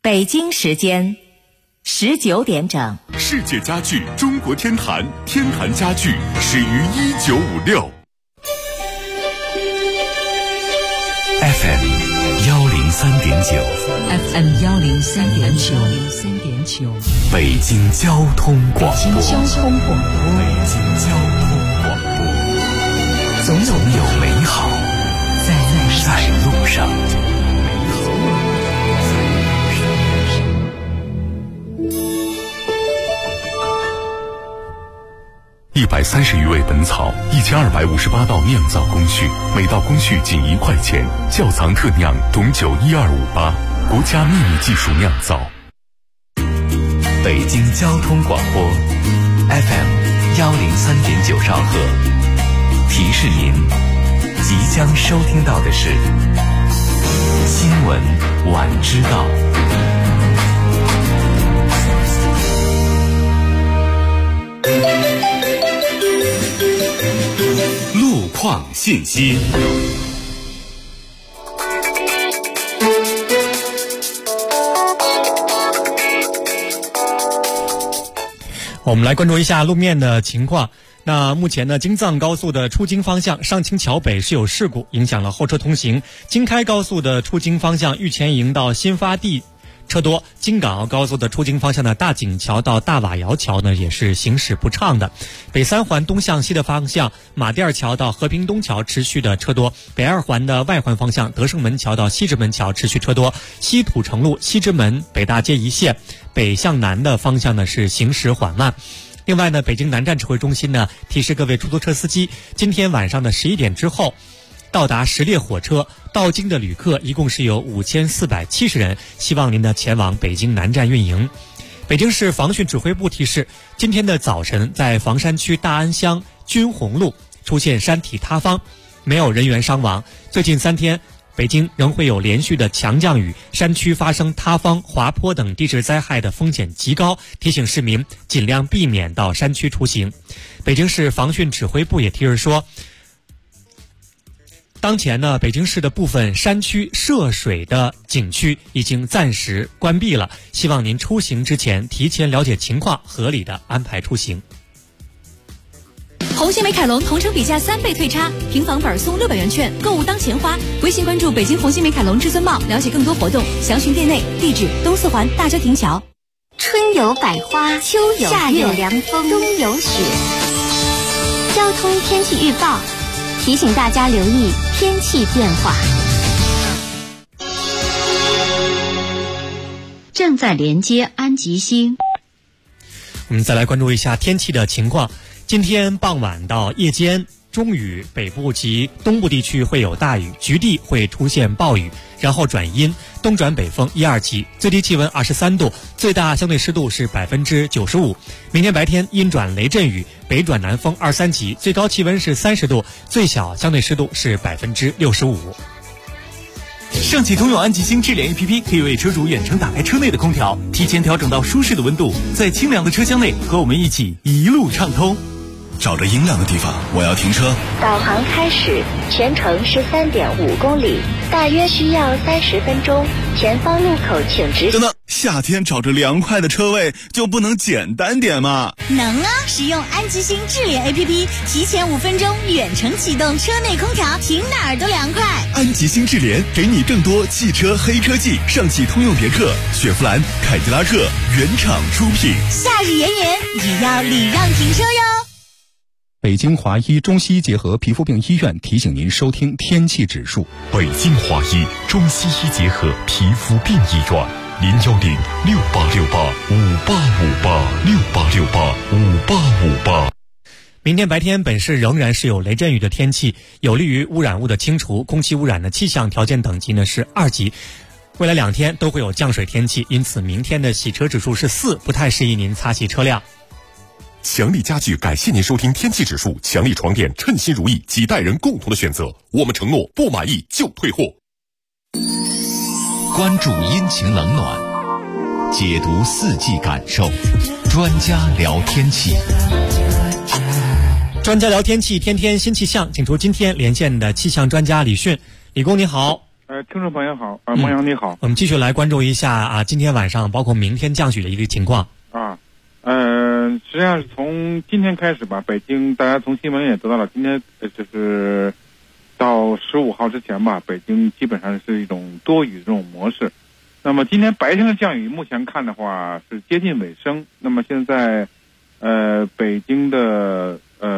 北京时间19点整。 世界家具中国天坛，天坛家具始于1956。 FM 103.9 FM 103.9 北京交通广播。总有美好在路上。130余味本草，1258道酿造工序，每道工序仅1块钱。窖藏特酿董酒12588，国家秘密技术酿造。北京交通广播 FM 103.9兆赫，提示您即将收听到的是新闻晚知道。路况信息。 我们来关注一下路面的情况。那目前呢，京藏高速的出京方向上清桥北是有事故，影响了后车通行。京开高速的出京方向玉泉营到新发地车多，京港澳高速的出京方向的大井桥到大瓦窑桥呢也是行驶不畅的。北三环东向西的方向马甸桥到和平东桥持续的车多，北二环的外环方向德胜门桥到西直门桥持续车多，西土城路西直门北大街一线北向南的方向呢是行驶缓慢。另外呢，北京南站指挥中心呢提示各位出租车司机，今天晚上的11点之后到达10列火车到京的旅客一共是有5470人，希望您的前往北京南站运营。北京市防汛指挥部提示，今天的早晨在房山区大安乡军红路出现山体塌方，没有人员伤亡。最近3天北京仍会有连续的强降雨，山区发生塌方、滑坡等地质灾害的风险极高，提醒市民尽量避免到山区出行。北京市防汛指挥部也提示说，当前呢，北京市的部分山区涉水的景区已经暂时关闭了，希望您出行之前提前了解情况，合理的安排出行。 红星美凯龙同城比价3倍退差，平房本送600元券，购物当钱花。微信关注北京红星美凯龙至尊茂，了解更多活动，详询店内。地址：东四环大郊亭桥。 春有百花，秋有夏有凉风，冬有雪。交通天气预报提醒大家留意天气变化。 正在连接安吉星。 我们再来关注一下天气的情况。今天傍晚到夜间，中雨，北部及东部地区会有大雨，局地会出现暴雨，然后转阴，东转北风1、2级，最低气温23度，最大相对湿度是95%。明天白天阴转雷阵雨，北转南风2、3级，最高气温是30度，最小相对湿度是65%。 上汽通用安吉星智联 APP 可以为车主远程打开车内的空调，提前调整到舒适的温度，在清凉的车厢内和我们一起一路畅通。 找着阴凉的地方，我要停车。 导航开始，全程13.5公里，大约需要30分钟。前方路口请直行。 等等，夏天找着凉快的车位就不能简单点吗？ 能啊！使用安吉星智联 APP， 提前5分钟远程启动车内空调，停哪儿都凉快。 安吉星智联给你更多汽车黑科技，上汽通用别克、雪佛兰、凯迪拉克原厂出品。 夏日炎炎，也要礼让停车哟。 北京华医中西医结合皮肤病医院提醒您收听天气指数。 北京华医中西医结合皮肤病医院，0106868585858，68685858。 明天白天本市仍然是有雷阵雨的天气，有利于污染物的清除，空气污染的气象条件等级呢是2级。未来2天都会有降水天气，因此明天的洗车指数是4，不太适宜您擦洗车辆。 强力家具感谢您收听天气指数，强力床垫称心如意，几代人共同的选择，我们承诺不满意就退货。 关注阴晴冷暖，解读4季感受，专家聊天气。 专家聊天气，天天新气象，请出今天连线的气象专家李迅。李工你好。 听众朋友好，孟阳你好， 我们继续来关注一下今天晚上包括明天降雨的一个情况。 实际上是从今天开始吧，北京大家从新闻也得到了，今天就是到15号之前吧，北京基本上是一种多雨这种模式。那么今天白天的降雨目前看的话是接近尾声。那么现在北京的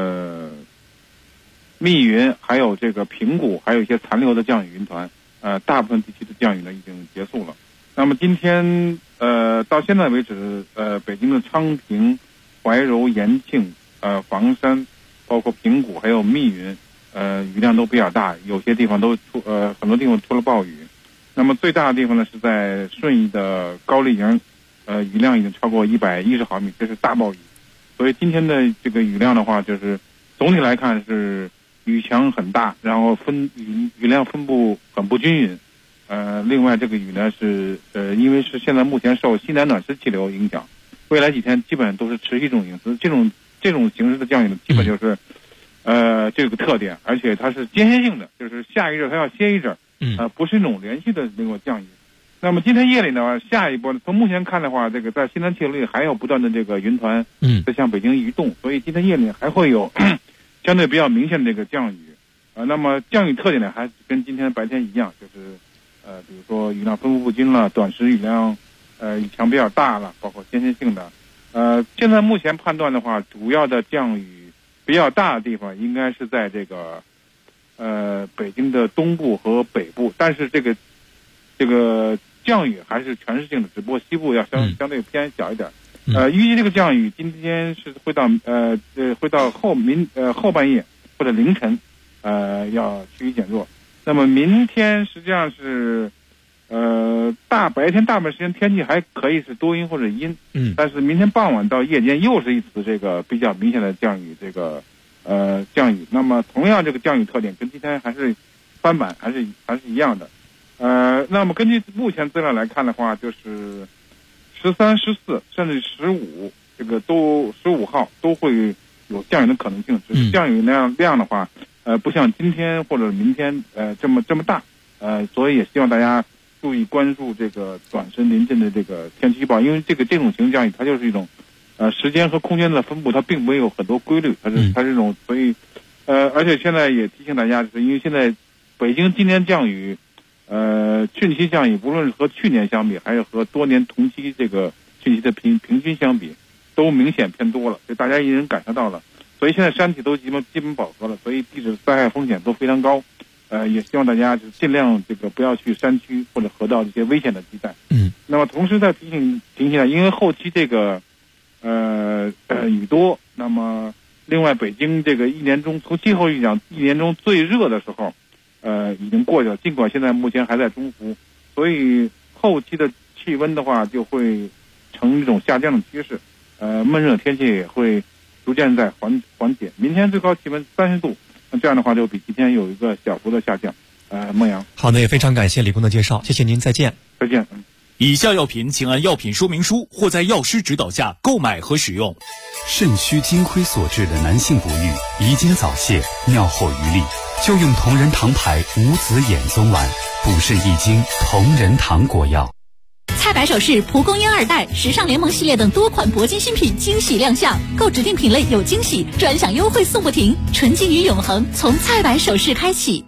密云还有这个平谷还有一些残留的降雨云团，大部分地区的降雨呢已经结束了。那么今天到现在为止，北京的昌平、怀柔、延庆、房山，包括平谷还有密云，雨量都比较大，有些地方都很多地方出了暴雨。那么最大的地方呢是在顺义的高丽营，雨量已经超过110毫米，这是大暴雨。所以今天的这个雨量的话，就是总体来看是雨强很大，然后雨量分布很不均匀。另外这个雨呢是因为是现在目前受西南暖湿气流影响，未来几天基本上都是持续这种形式，这种形式的降雨呢，基本就是这个特点，而且它是间歇性的，就是下一阵它要歇一阵，不是那种连续的那种降雨。那么今天夜里呢，下一波呢，从目前看的话，这个在西南气流里还有不断的这个云团在向北京移动，所以今天夜里还会有相对比较明显的这个降雨。那么降雨特点呢，还跟今天白天一样，就是比如说雨量分布不均了，短时雨量雨强比较大了，包括间歇性的。现在目前判断的话，主要的降雨比较大的地方应该是在这个北京的东部和北部，但是这个降雨还是全市性的，只不过西部要相对偏小一点。预计这个降雨今天是会到后半夜或者凌晨，要趋于减弱。那么明天实际上是白天大部分时间天气还可以是多云或者阴，但是明天傍晚到夜间又是一次这个比较明显的降雨，降雨。那么同样这个降雨特点跟今天还是翻版，还是一样的。那么根据目前资料来看的话，就是13、14甚至15这个15号都会有降雨的可能性，只是降雨量的话，不像今天或者明天这么大，所以也希望大家注意关注这个短时临近的这个天气预报，因为这种型降雨它就是一种时间和空间的分布，它并没有很多规律，它是这种，所以而且现在也提醒大家，就是因为现在北京今年降雨汛期降雨无论是和去年相比，还是和多年同期这个汛期的平均相比，都明显偏多了，所以大家已经感受到了。所以现在山体都基本饱和了，所以地质灾害风险都非常高。也希望大家就尽量不要去山区或者河道这些危险的地带。那么同时再提醒一下，因为后期这个雨多，那么另外北京这个从气候预讲一年中最热的时候已经过去了，尽管现在目前还在中伏，所以后期的气温的话就会呈一种下降的趋势，闷热天气也会逐渐在缓解。明天最高气温30度，那这样的话就比今天有一个小幅的下降。孟阳， 好的，也非常感谢李工的介绍，谢谢您，再见。 再见。 以下药品请按药品说明书或在药师指导下购买和使用。 肾虚精亏所致的男性不育、遗精早泄、尿后余力，就用同仁堂牌无子衍宗丸，补肾益精，同仁堂果药。 蔡白首饰、蒲公英2代、时尚联盟系列等多款铂金新品惊喜亮相，购指定品类有惊喜，专享优惠送不停，纯金与永恒从蔡白首饰开启。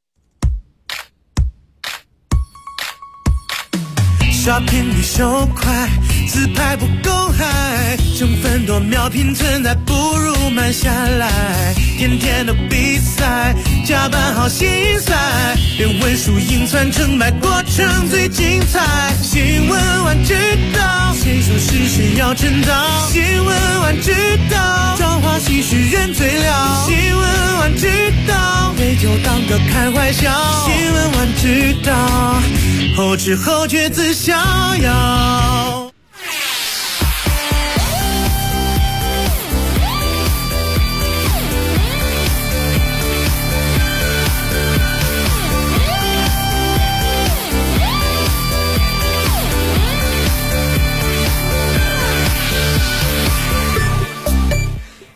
刷屏率手快，自拍不公开，成分多秒拼存在，不如慢下来。天天的比赛，加班好心塞，连文输赢算成败过程最精彩。新闻晚知道，谁说是谁要趁早？新闻晚知道，朝花夕拾人最了。新闻晚知道，杯酒当歌开怀笑。新闻晚知道，后知后觉自逍遥。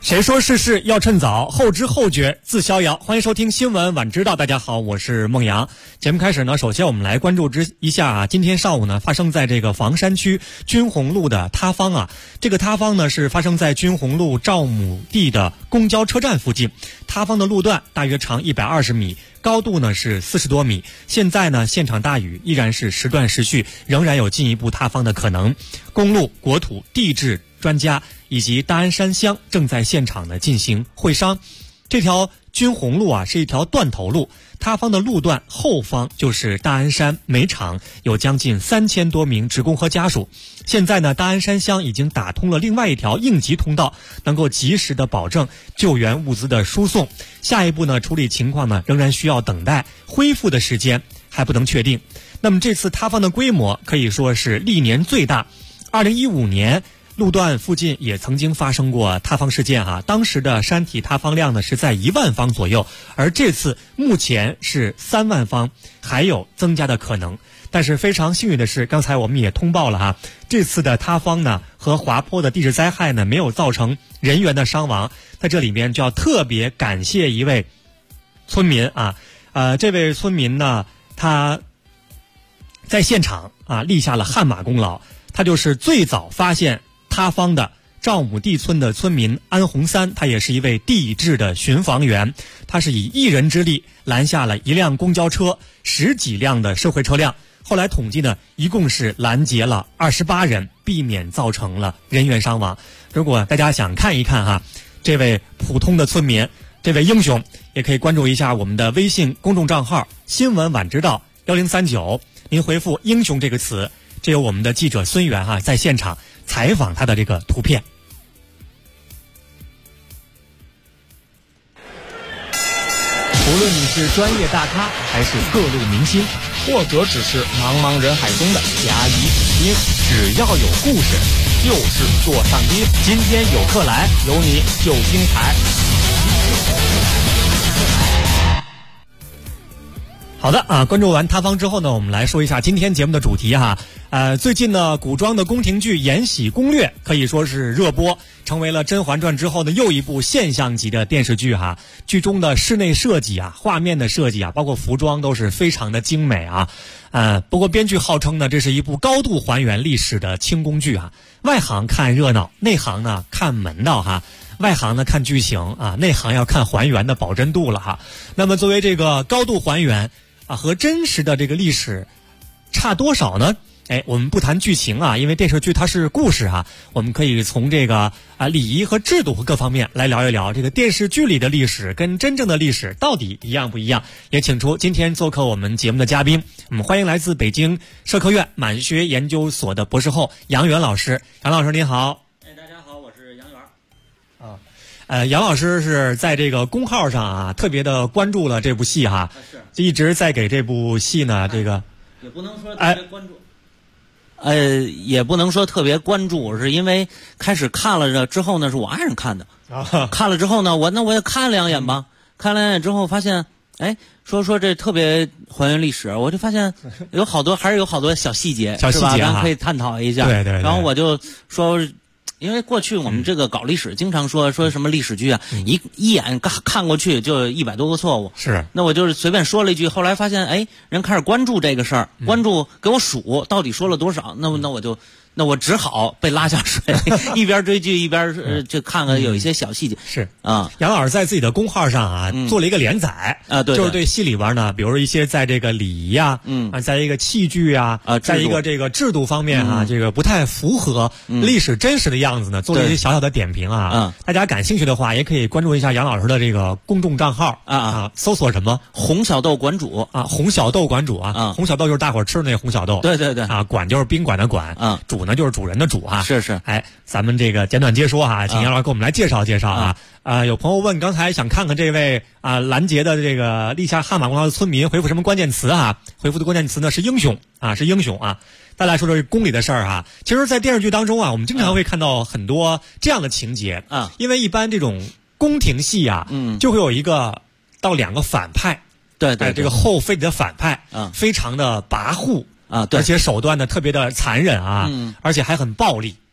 谁说世事要趁早，后知后觉自逍遥。欢迎收听新闻晚知道，大家好，我是孟阳。节目开始呢，首先我们来关注一下今天上午呢发生在这个房山区军红路的塌方啊。这个塌方呢是发生在军红路赵母地的公交车站附近，塌方的路段大约长120米，高度呢是40多米。现在呢现场大雨依然是时断时续，仍然有进一步塌方的可能。公路、国土、地质专家以及大安山乡正在现场呢进行会商。这条军红路啊是一条断头路，塌方的路段后方就是大安山煤厂，有将近3000多名职工和家属。现在呢大安山乡已经打通了另外一条应急通道，能够及时的保证救援物资的输送。下一步呢处理情况呢仍然需要等待，恢复的时间还不能确定。那么这次塌方的规模可以说是历年最大。2015年路段附近也曾经发生过塌方事件当时的山体塌方量呢是在1万方左右，而这次目前是3万方，还有增加的可能。但是非常幸运的是，刚才我们也通报了这次的塌方呢和滑坡的地质灾害呢没有造成人员的伤亡。在这里面就要特别感谢一位村民这位村民呢他在现场立下了汗马功劳，他就是最早发现塌方的赵母地村的村民安红三，他也是一位地质的巡防员，他是以一人之力拦下了一辆公交车，10几辆的社会车辆，后来统计呢一共是拦截了28人，避免造成了人员伤亡。如果大家想看一看这位普通的村民，这位英雄，也可以关注一下我们的微信公众账号新闻晚知道1039，您回复英雄这个词，这有我们的记者孙源在现场采访他的这个图片。 无论你是专业大咖还是各路明星，或者只是茫茫人海中的甲乙丙丁，只要有故事就是座上宾。今天有客来，有你就精彩。 好的关注完塌方之后呢，我们来说一下今天节目的主题最近呢古装的宫廷剧《延禧攻略》可以说是热播，成为了《甄嬛传》之后的又一部现象级的电视剧剧中的室内设计画面的设计包括服装都是非常的精美不过编剧号称呢这是一部高度还原历史的清宫剧外行看热闹，内行呢看门道外行呢看剧情内行要看还原的保真度了那么作为这个高度还原和真实的这个历史差多少呢？我们不谈剧情因为电视剧它是故事我们可以从这个礼仪和制度和各方面来聊一聊这个电视剧里的历史跟真正的历史到底一样不一样。也请出今天做客我们节目的嘉宾，我们欢迎来自北京社科院满学研究所的博士后杨元老师。杨老师您好。 大家好，我是杨元。 杨老师是在这个公号上特别的关注了这部戏就一直在给这部戏呢这个也不能说特别关注也不能说特别关注，是因为开始看了之后呢是我爱人看的看了之后呢我也看2眼吧，看2眼之后发现说这特别还原历史，我就发现还是有好多小细节是吧，咱可以探讨一下。 对， 然后我就说，因为过去我们这个搞历史经常说什么历史剧一眼看过去就100多个错误， 是。 那我就是随便说了一句，后来发现人开始关注这个事儿，关注给我数到底说了多少，那我只好被拉下水，一边追剧一边就看看有一些小细节。 是杨老师在自己的公号上做了一个连载对， 就是对戏里边呢，比如说一些在这个礼仪在一个器具在一个这个制度方面这个不太符合历史真实的样子呢，做了一些小小的点评大家感兴趣的话，也可以关注一下杨老师的这个公众账号搜索什么红小豆馆主红小豆馆主红小豆就是大伙儿吃的那红小豆， 对馆就是宾馆的馆主呢就是主人的主是咱们这个简短接说请杨老师给我们来介绍介绍有朋友问，刚才想看看这位拦截的这个立下汗马功劳的村民回复什么关键词回复的关键词呢是英雄是英雄再来说说宫里的事儿其实在电视剧当中我们经常会看到很多这样的情节因为一般这种宫廷戏就会有1个到2个反派， 对， 这个后妃的反派非常的跋扈而且手段呢特别的残忍而且还很暴力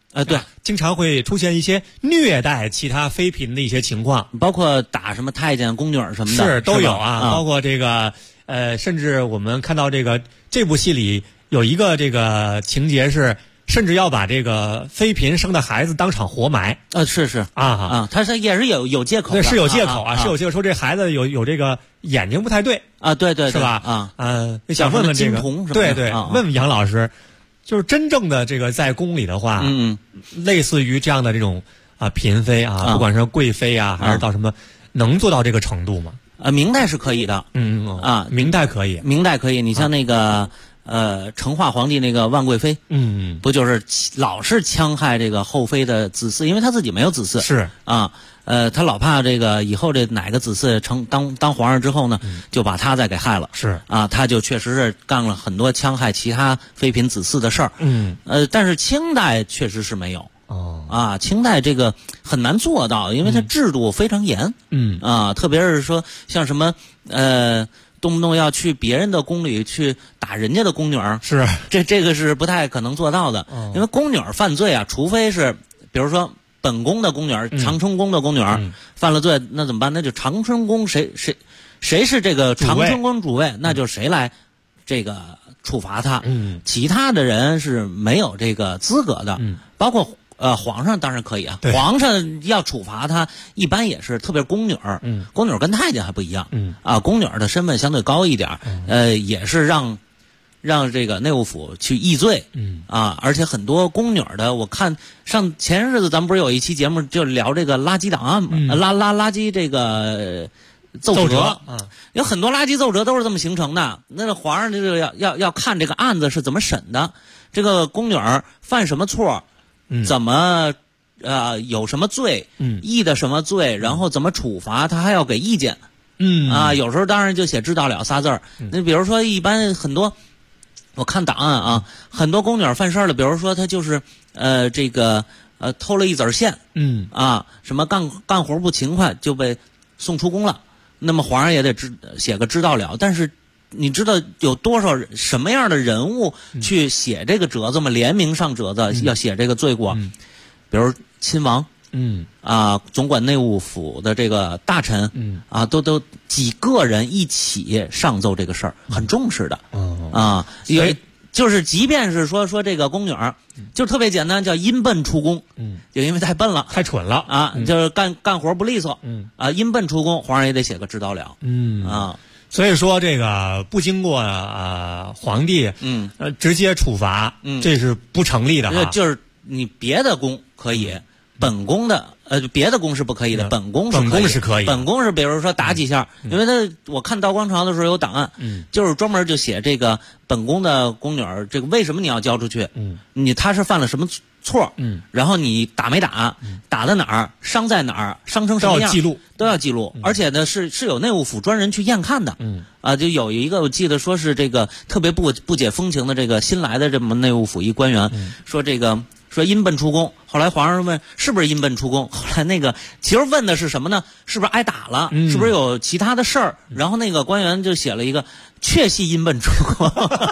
对， 经常会出现一些虐待其他妃嫔的一些情况， 包括打什么太监、宫女什么的， 是都有啊。包括这个甚至我们看到这部戏里有一个这个情节是，甚至要把这个妃嫔生的孩子当场活埋。 是他是也是有借口的， 对，是有借口是有借口说这孩子有这个眼睛不太对啊，对， 是吧？想问问这个，对，问问杨老师。就是真正的这个在宫里的话，类似于这样的这种嫔妃不管是贵妃还是到什么，能做到这个程度吗？ 明代是可以的， 明代可以， 你像那个成化皇帝那个万贵妃，不就是老是戕害这个后妃的子嗣，因为他自己没有子嗣， 是啊。他老怕这个以后这哪个子嗣当皇上之后呢，就把他再给害了。 是啊，他就确实是干了很多戕害其他妃嫔子嗣的事儿。但是清代确实是没有。清代这个很难做到，因为它制度非常严。特别是说像什么动不动要去别人的宫里去打人家的宫女儿， 是这个是不太可能做到的。因为宫女儿犯罪啊，除非是比如说。本宫的宫女儿，长春宫的宫女儿犯了罪，那怎么办？那就长春宫谁是这个长春宫主位，那就谁来这个处罚他。其他的人是没有这个资格的。包括皇上当然可以啊。皇上要处罚他，一般也是特别宫女儿。宫女儿跟太监还不一样。宫女儿的身份相对高一点。也是让这个内务府去议罪，而且很多宫女的，我看上前日子咱们不是有一期节目就聊这个垃圾档案嘛，垃圾这个奏折，有很多垃圾奏折都是这么形成的。那皇上就要看这个案子是怎么审的，这个宫女犯什么错，怎么有什么罪，议的什么罪，然后怎么处罚，他还要给意见。有时候当然就写知道了仨字儿。那比如说一般很多。我看档案很多宫女犯事了，比如说她就是偷了一子线，什么干活不勤快就被送出宫了，那么皇上也得写个知道了。但是你知道有多少什么样的人物去写这个折子吗？联名上折子要写这个罪过，比如亲王。总管内务府的这个大臣，都几个人一起上奏这个事儿，很重视的。就是即便是说这个宫女就特别简单，叫阴笨出宫，就因为太笨了， 太蠢了就是干活不利索，阴笨出宫，皇上也得写个知道了。 所以说这个不经过皇帝直接处罚，这是不成立的。 就是你别的宫可以。本宫的别的宫是不可以的，本宫是可以。 本宫是比如说打几下，因为我看道光朝的时候有档案，就是专门就写这个本宫的宫女儿，这个为什么你要交出去？他是犯了什么错？然后你打没打？打在哪儿？伤在哪儿？伤成什么样？都要记录。而且呢是有内务府专人去验看的。就有一个我记得说是这个特别不解风情的这个新来的这么内务府一官员，说阴笨出宫，后来皇上问是不是阴笨出宫，后来那个其实问的是什么呢？是不是挨打了？是不是有其他的事儿？然后那个官员就写了一个确系阴笨出宫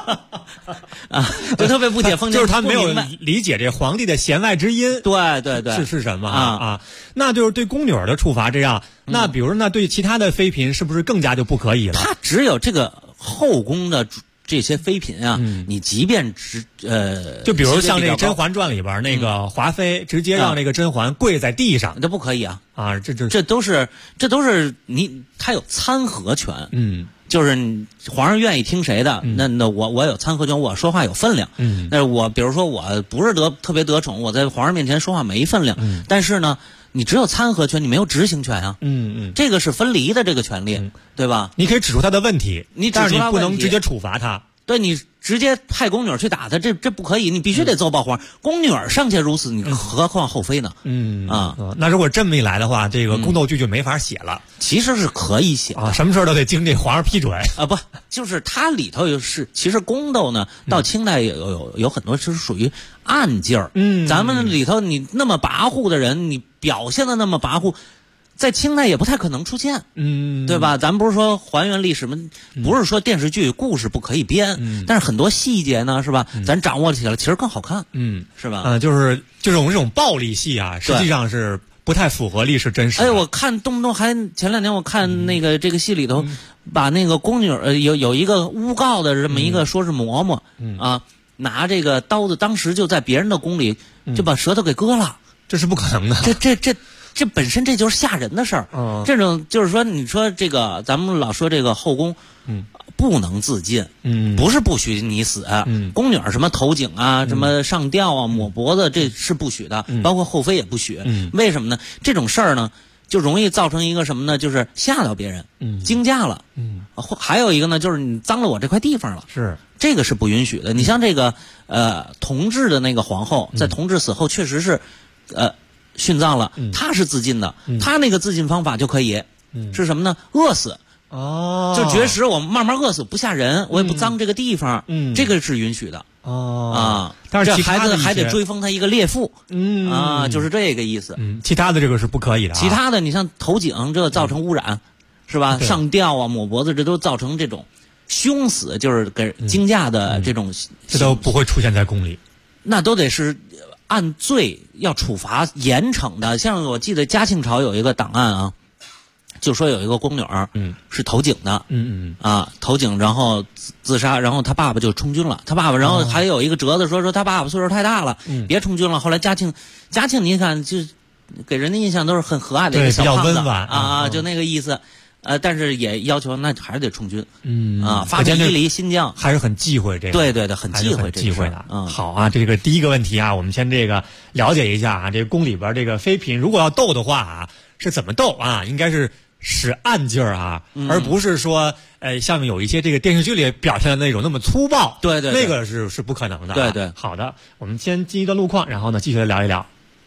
就特别不解风情， 就是他没有理解这皇帝的弦外之音。 对， 是什么那就是对宫女的处罚这样。那比如说那对其他的妃嫔是不是更加就不可以了？ 他只有这个后宫的。这些妃嫔你即便就比如像这个《甄嬛传》里边那个华妃直接让那个甄嬛跪在地上， 这不可以啊！ 这都是他有参合权，就是皇上愿意听谁的，那我有参合权，我说话有分量。那我比如说我不是特别得宠，我在皇上面前说话没分量，但是呢。你只有参合权，你没有执行权啊。这个是分离的这个权利，对吧？ 你可以指出他的问题，但是你不能直接处罚他。 对，你直接派宫女去打他，这不可以，你必须得奏报皇上。宫女尚且如此，你何况后妃呢？ 那如果这么一来的话，这个宫斗剧就没法写了。 其实是可以写什么事都得经这皇上批准不，就是它里头其实宫斗呢，到清代有很多是属于暗劲儿。咱们里头你那么跋扈的人，你表现的那么跋扈， 在清代也不太可能出现，对吧？咱们不是说还原历史吗？不是说电视剧故事不可以编，但是很多细节呢，是吧？咱掌握起来其实更好看，是吧？ 就是这种暴力戏啊，实际上是不太符合历史真实。 哎，我看动不动还前2年我看那个这个戏里头，把那个宫女有一个诬告的这么一个说是嬷嬷啊，拿这个刀子，当时就在别人的宫里就把舌头给割了， 这是不可能的。 这本身这就是吓人的事儿。这种就是说，你说这个咱们老说这个后宫，不能自尽，不是不许你死，宫女什么投井啊，什么上吊啊，抹脖子，这是不许的，包括后妃也不许。为什么呢？这种事儿呢，就容易造成一个什么呢？就是吓到别人，惊驾了。还有一个呢，就是你脏了我这块地方了， 是这个是不允许的。你像这个同治的那个皇后，在同治死后确实是殉葬了，她是自尽的，她那个自尽方法就可以，是什么呢？饿死。就绝食，我慢慢饿死，不吓人，我也不脏这个地方，这个是允许的。但是这孩子还得追封他一个烈妇，就是这个意思。 其他的这个是不可以的。 其他的你像投井，这造成污染，是吧？上吊啊，抹脖子，这都造成这种凶死，就是给惊驾的这种， 这都不会出现在宫里， 那都得是按罪要处罚严惩的。像我记得嘉庆朝有一个档案啊，就说有一个宫女是投井的，投井然后自杀，然后他爸爸就充军了，他爸爸然后还有一个折子说他爸爸岁数太大了，别充军了。后来嘉庆你看就给人的印象都是很和蔼的一个小胖子， 比较温婉就那个意思。但是也要求那还是得充军，发配伊犁新疆， 还是很忌讳这个。 对，很忌讳的。好啊，这个第一个问题啊，我们先这个了解一下啊，这个宫里边这个妃嫔如果要斗的话啊，是怎么斗啊？应该是使暗劲儿啊，而不是说像有一些这个电视剧里表现的那种那么粗暴。 对， 那个是不可能的。 对， 好的，我们先进一段路况，然后呢继续来聊一聊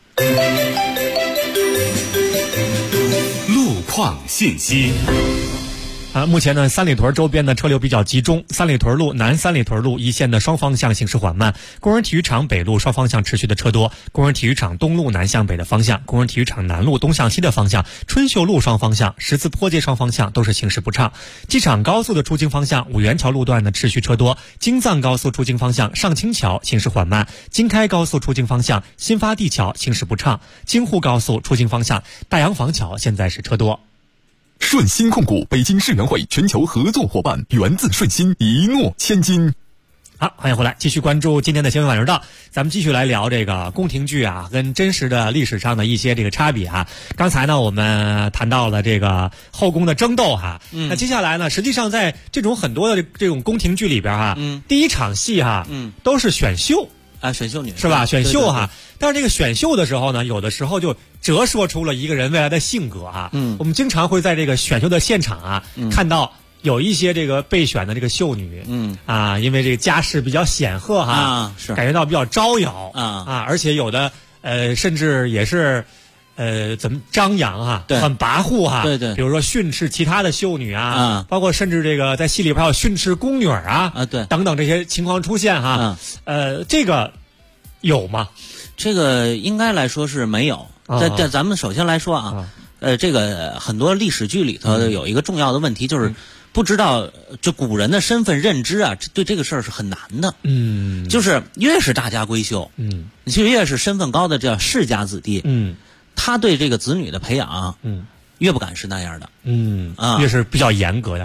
路况信息。 目前呢，三里屯周边的车流比较集中，三里屯路、南三里屯路一线的双方向行驶缓慢，工人体育场北路双方向持续的车多，工人体育场东路南向北的方向，工人体育场南路东向西的方向，春秀路双方向、十字坡街双方向都是行驶不畅。机场高速的出京方向，五元桥路段呢持续车多，京藏高速出京方向上清桥行驶缓慢，京开高速出京方向新发地桥行驶不畅，京沪高速出京方向大洋房桥现在是车多。 顺鑫控股北京世园会全球合作伙伴，源自顺鑫，一诺千金。 好，欢迎回来，继续关注今天的新闻晚知道。咱们继续来聊这个宫廷剧啊，跟真实的历史上的一些这个差别啊。刚才呢，我们谈到了这个后宫的争斗哈，那接下来呢，实际上在这种很多的这种宫廷剧里边哈，第一场戏哈，都是选秀。 选秀女是吧？选秀哈，但是这个选秀的时候呢，有的时候就折射出了一个人未来的性格啊。我们经常会在这个选秀的现场啊，看到有一些这个被选的这个秀女，因为这个家世比较显赫哈， 是感觉到比较招摇而且有的甚至也是怎么张扬哈，很跋扈哈， 对， 比如说训斥其他的秀女包括甚至这个在戏里边还有训斥宫女对， 等等这些情况出现哈，这个有吗？ 这个应该来说是没有。咱们首先来说啊，这个很多历史剧里头有一个重要的问题，就是不知道就古人的身份认知啊，对这个事儿是很难的。就是越是大家闺秀，你就越是身份高的叫世家子弟，他对这个子女的培养，越不敢是那样的， 越是比较严格的，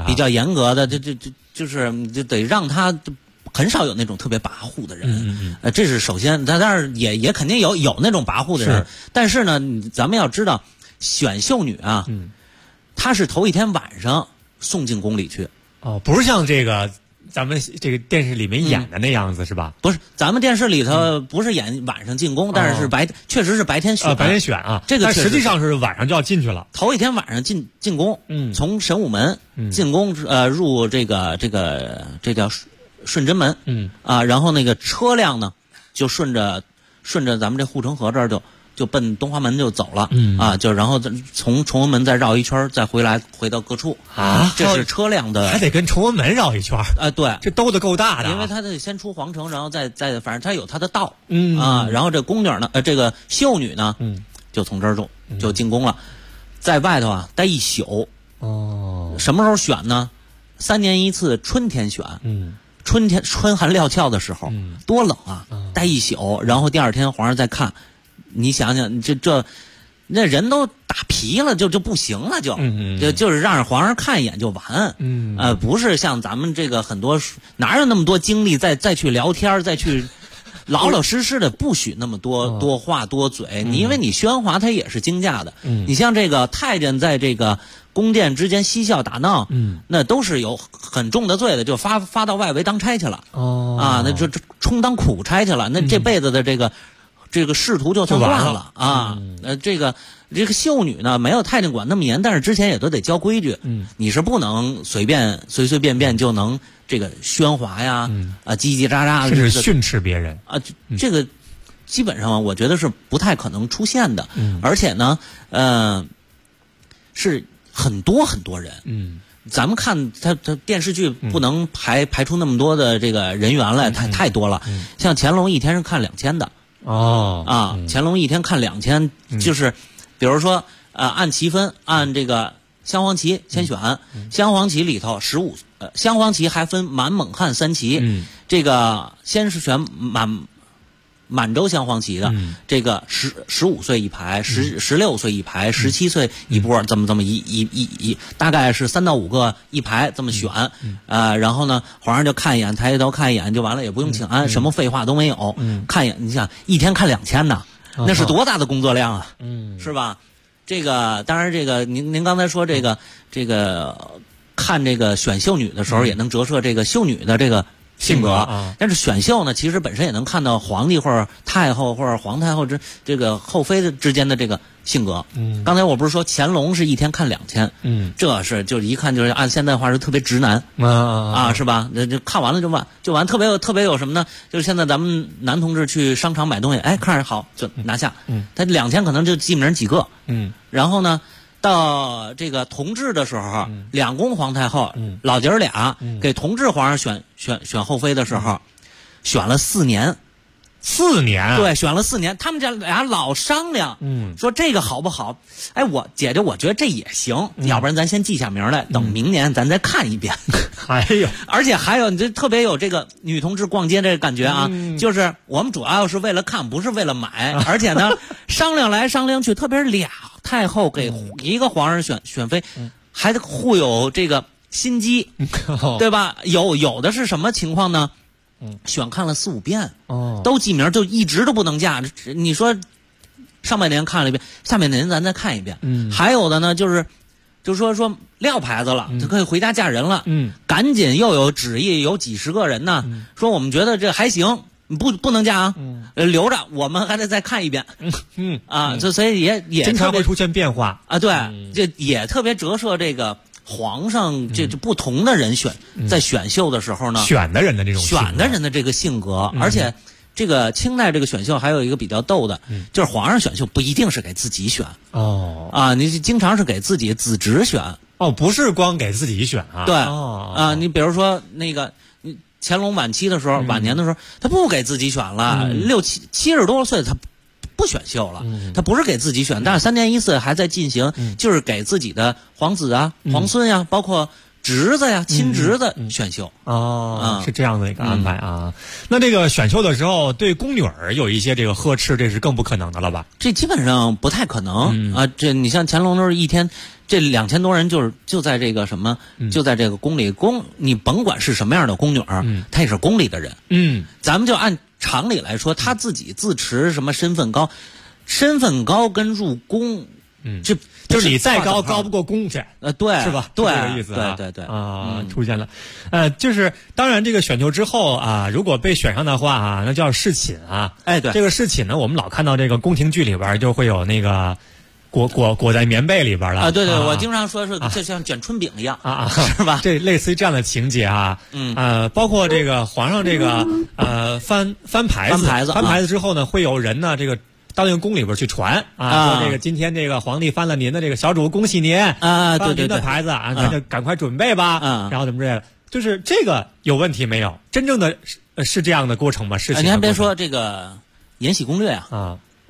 就是得让他很少有那种特别跋扈的人，这是首先，但是也肯定有那种跋扈的人，但是呢，咱们要知道，选秀女啊，她是头一天晚上送进宫里去， 不是像这个。咱们这个电视里面演的那样子是吧？ 不是，咱们电视里头不是演晚上进宫，但是确实是白天选， 白天选啊。 这个实际上是晚上就要进去了。 头一天晚上进宫，从神武门进宫，入这叫顺贞门，然后那个车辆呢就顺着咱们这护城河这儿就奔东华门就走了，然后从崇文门再绕一圈，再回到各处这是车辆的， 还得跟崇文门绕一圈对， 这兜得够大的， 因为他得先出皇城，然后再反正他有他的道，然后这宫女呢，这个秀女呢，就从这儿就进宫了。 在外头啊待一宿。什么时候选呢？3年一次，春天选。春寒料峭的时候，多冷啊！待一宿，然后第二天皇上再看。你想想，那人都打皮了，就不行了，就是让皇上看一眼就完。不是像咱们这个很多哪有那么多精力再去聊天，再去老老实实的，不许那么多话多嘴。你因为你喧哗，它也是惊驾的。你像这个太监在这个宫殿之间嬉笑打闹，那都是有很重的罪的，就发到外围当差去了。那就充当苦差去了，那这辈子的这个仕途就算断了啊！这个秀女呢，没有太监管那么严，但是之前也都得教规矩。你是不能随便就能这个喧哗呀，叽叽喳喳， 甚至训斥别人啊。这个基本上我觉得是不太可能出现的。而且呢，是很多人。咱们看他电视剧不能排出那么多的这个人员来，太多了。像乾隆一天是看2000的。乾隆一天看2000，就是比如说按旗分，按这个镶黄旗先选，镶黄旗里头镶黄旗还分满蒙汉3旗，这个先是选满洲镶黄旗的，这个15岁一排，16岁一排，17岁一波，这么一大概是3到5个一排这么选，然后呢，皇上就看一眼，抬头看一眼就完了，也不用请安，什么废话都没有，看一眼，你想一天看2000呢，那是多大的工作量啊，是吧？这个当然，这个您刚才说这个看这个选秀女的时候，也能折射这个秀女的这个性格。但是选秀呢，其实本身也能看到皇帝或者太后或者皇太后这个后妃之间的这个性格。刚才我不是说乾隆是一天看2000，这是就是一看就是按现代话是特别直男是吧？就看完了就完，特别有什么呢？就是现在咱们男同志去商场买东西，看着好就拿下，他2000可能就记名几个，然后呢。到这个同治的时候，两宫皇太后，老姐儿俩给同治皇上选后妃的时候，选了4年，4年，对，选了4年，他们家俩老商量，说这个好不好？哎，姐姐，我觉得这也行，要不然咱先记下名来，等明年咱再看一遍。而且还有，你这特别有这个女同志逛街这个感觉啊，就是我们主要是为了看，不是为了买，而且呢，商量来商量去，特别是俩太后给一个皇上选妃，还互有这个心机，对吧？有的是什么情况呢？选看了4、5遍，都记名，就一直都不能嫁。你说上半年看了一遍，下半年咱再看一遍。还有的呢，就是说撂牌子了，就可以回家嫁人了。赶紧又有旨意，有几十个人呢，说我们觉得这还行，不能嫁啊，留着，我们还得再看一遍。所以也经常会出现变化啊。对，这也特别折射这个。皇上这不同的人在选秀的时候呢， 选的人的这个性格，而且这个清代这个选秀还有一个比较逗的，就是皇上选秀不一定是给自己选你经常是给自己子侄选不是光给自己选啊。 对你比如说那个乾隆晚期的时候，晚年的时候，他不给自己选了，70多岁他不选秀了，他不是给自己选，但是3年一次还在进行，就是给自己的皇子啊、皇孙呀，包括侄子呀、亲侄子选秀。 是这样的一个安排啊。那这个选秀的时候，对宫女儿有一些这个呵斥，这是更不可能的了吧？ 这基本上不太可能啊。这你像乾隆都是一天，这2000多人就在这个什么，就在这个宫里，你甭管是什么样的宫女儿，她也是宫里的人。咱们就按常理来说，他自己自持什么身份高跟入宫，这就是你再高不过宫去， 对， 是吧？ 对， 这个意思啊， 对出现了，就是当然这个选秀之后啊，如果被选上的话啊，那就要侍寝啊， 对， 这个侍寝呢，我们老看到这个宫廷剧里边就会有那个。裹在棉被里边了对，我经常说是就像卷春饼一样是吧？ 这类似于这样的情节啊，包括这个皇上这个翻牌子之后呢，会有人呢这个到那个宫里边去传说这个今天这个皇帝翻了您的这个小主，恭喜您翻了您的牌子咱就赶快准备吧然后怎么着，就是这个有问题没有？真正的是这样的过程吗？是你还别说这个《延禧攻略》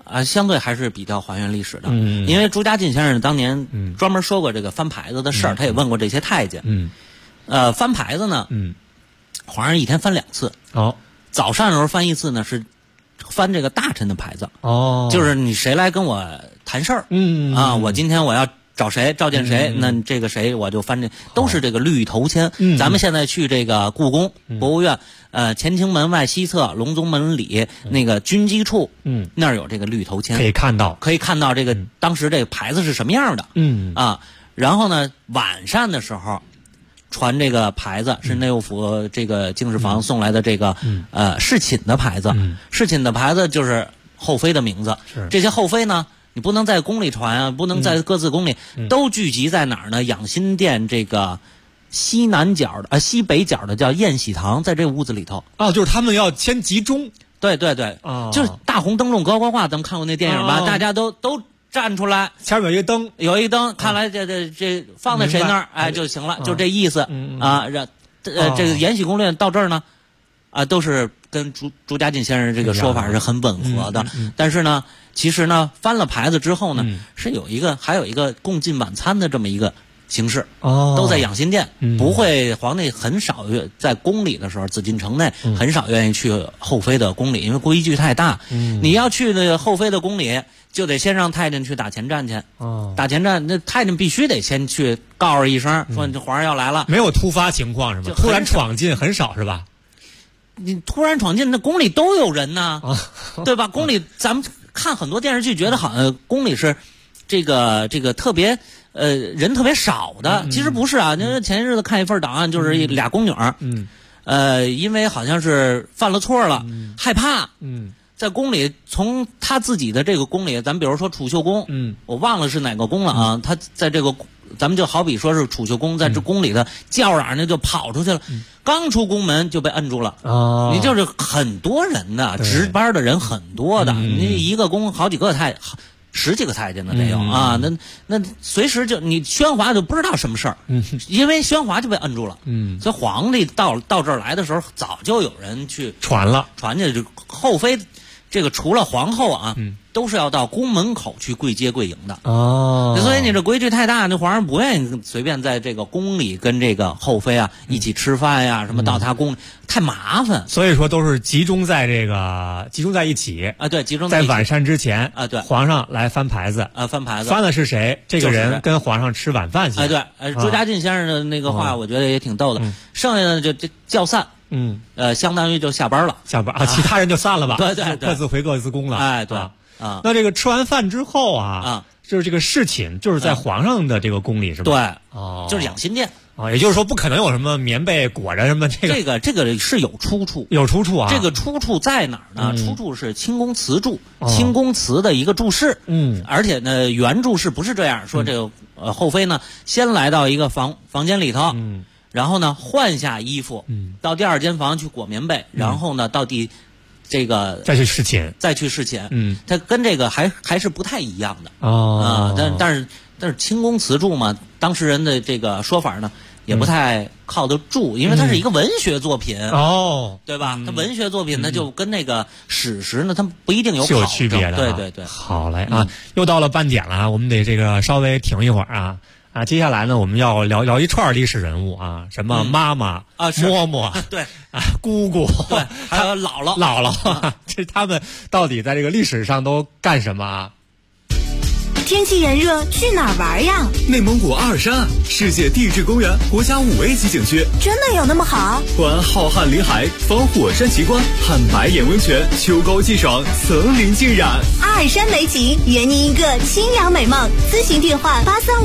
相对还是比较还原历史的。因为朱家进先生当年专门说过这个翻牌子的事儿，他也问过这些太监。翻牌子呢，皇上一天翻2次。早上的时候翻1次呢，是翻这个大臣的牌子。就是你谁来跟我谈事儿，我今天我要找谁召见谁，那这个谁我就翻这，都是这个绿头签。咱们现在去这个故宫博物院，乾清门外西侧隆宗门里那个军机处，那儿有这个绿头签， 可以看到这个当时这个牌子是什么样的。然后呢，晚上的时候传这个牌子是内务府这个经史房送来的这个侍寝的牌子，侍寝的牌子就是后妃的名字。这些后妃呢，你不能在宫里传啊，不能在各自宫里，都聚集在哪儿呢？养心殿这个西北角的叫宴喜堂，在这屋子里头。 就是他们要先集中。 对，就是大红灯笼高高挂，咱们看过那电影吧？大家都站出来， 前面有一灯， 看来这放在谁那儿就行了，就这意思这个《延禧攻略》到这儿呢，都是跟朱家进先生这个说法是很吻合的。但是呢，其实呢，翻了牌子之后呢，还有一个共进晚餐的这么一个形式。都在养心殿，不会，皇帝很少在宫里的时候，紫禁城内很少愿意去后妃的宫里，因为规矩太大。你要去那个后妃的宫里，就得先让太监去打前站去。打前站，那太监必须得先去告诉一声，说你这皇上要来了。 没有突发情况是吗？突然闯进很少是吧？ 你突然闯进，那宫里都有人呢，对吧？宫里咱们看很多电视剧，觉得好像宫里是这个特别人特别少的，其实不是啊。那前些日子看一份档案，就是俩宫女，因为好像是犯了错了，害怕，在宫里从他自己的这个宫里，咱比如说储秀宫，我忘了是哪个宫了啊，他在这个。咱们就好比说是储秀宫，在这宫里的叫嚷呢，就跑出去了，刚出宫门就被摁住了。你就是很多人的值班的人很多的，你一个宫好几个10几个太监呢得有啊，那随时就你宣华就不知道什么事儿，因为宣华就被摁住了。所以皇帝到这儿来的时候，早就有人去传去，就后妃这个除了皇后啊。都是要到宫门口去跪接跪迎的。所以你这规矩太大，那皇上不愿意随便在这个宫里跟这个后妃一起吃饭呀，什么到他宫里太麻烦。 所以说都是集中在一起对，集中在晚膳之前对， 皇上来翻牌子翻的是谁？这个人跟皇上吃晚饭去。 对，朱家进先生的那个话，我觉得也挺逗的。剩下的就叫散。相当于就下班了， 其他人就散了吧。 对， 各自回各自宫了。 对。 那这个吃完饭之后就是这个侍寝，就是在皇上的这个宫里是吧？ 对，就是养心殿。 也就是说不可能有什么棉被裹着什么这个是有出处，这个出处在哪儿呢？出处是清宫词注，清宫词的一个注释。而且呢，原注释不是这样说，这个后妃呢先来到一个房间里头，然后呢换下衣服，到第2间房去裹棉被，然后呢到这个再去侍寝， 它跟这个还是不太一样的但是清宫词注嘛，当事人的这个说法呢也不太靠得住，因为它是一个文学作品对吧？它文学作品它就跟那个史实呢，它不一定有区别的。 对。 好嘞又到了半点了，我们得这个稍微停一会儿接下来呢，我们要聊一串历史人物什么妈妈嬷嬷对姑姑对，还有姥姥这他们到底在这个历史上都干什么天气炎热，去哪儿玩呀？ 内蒙古阿尔山世界地质公园国家5A级景区， 真的有那么好？ 环浩瀚林海，访火山奇观，看白眼温泉，秋高气爽，层林尽染。 阿尔山美景，圆您一个清扬美梦。咨询电话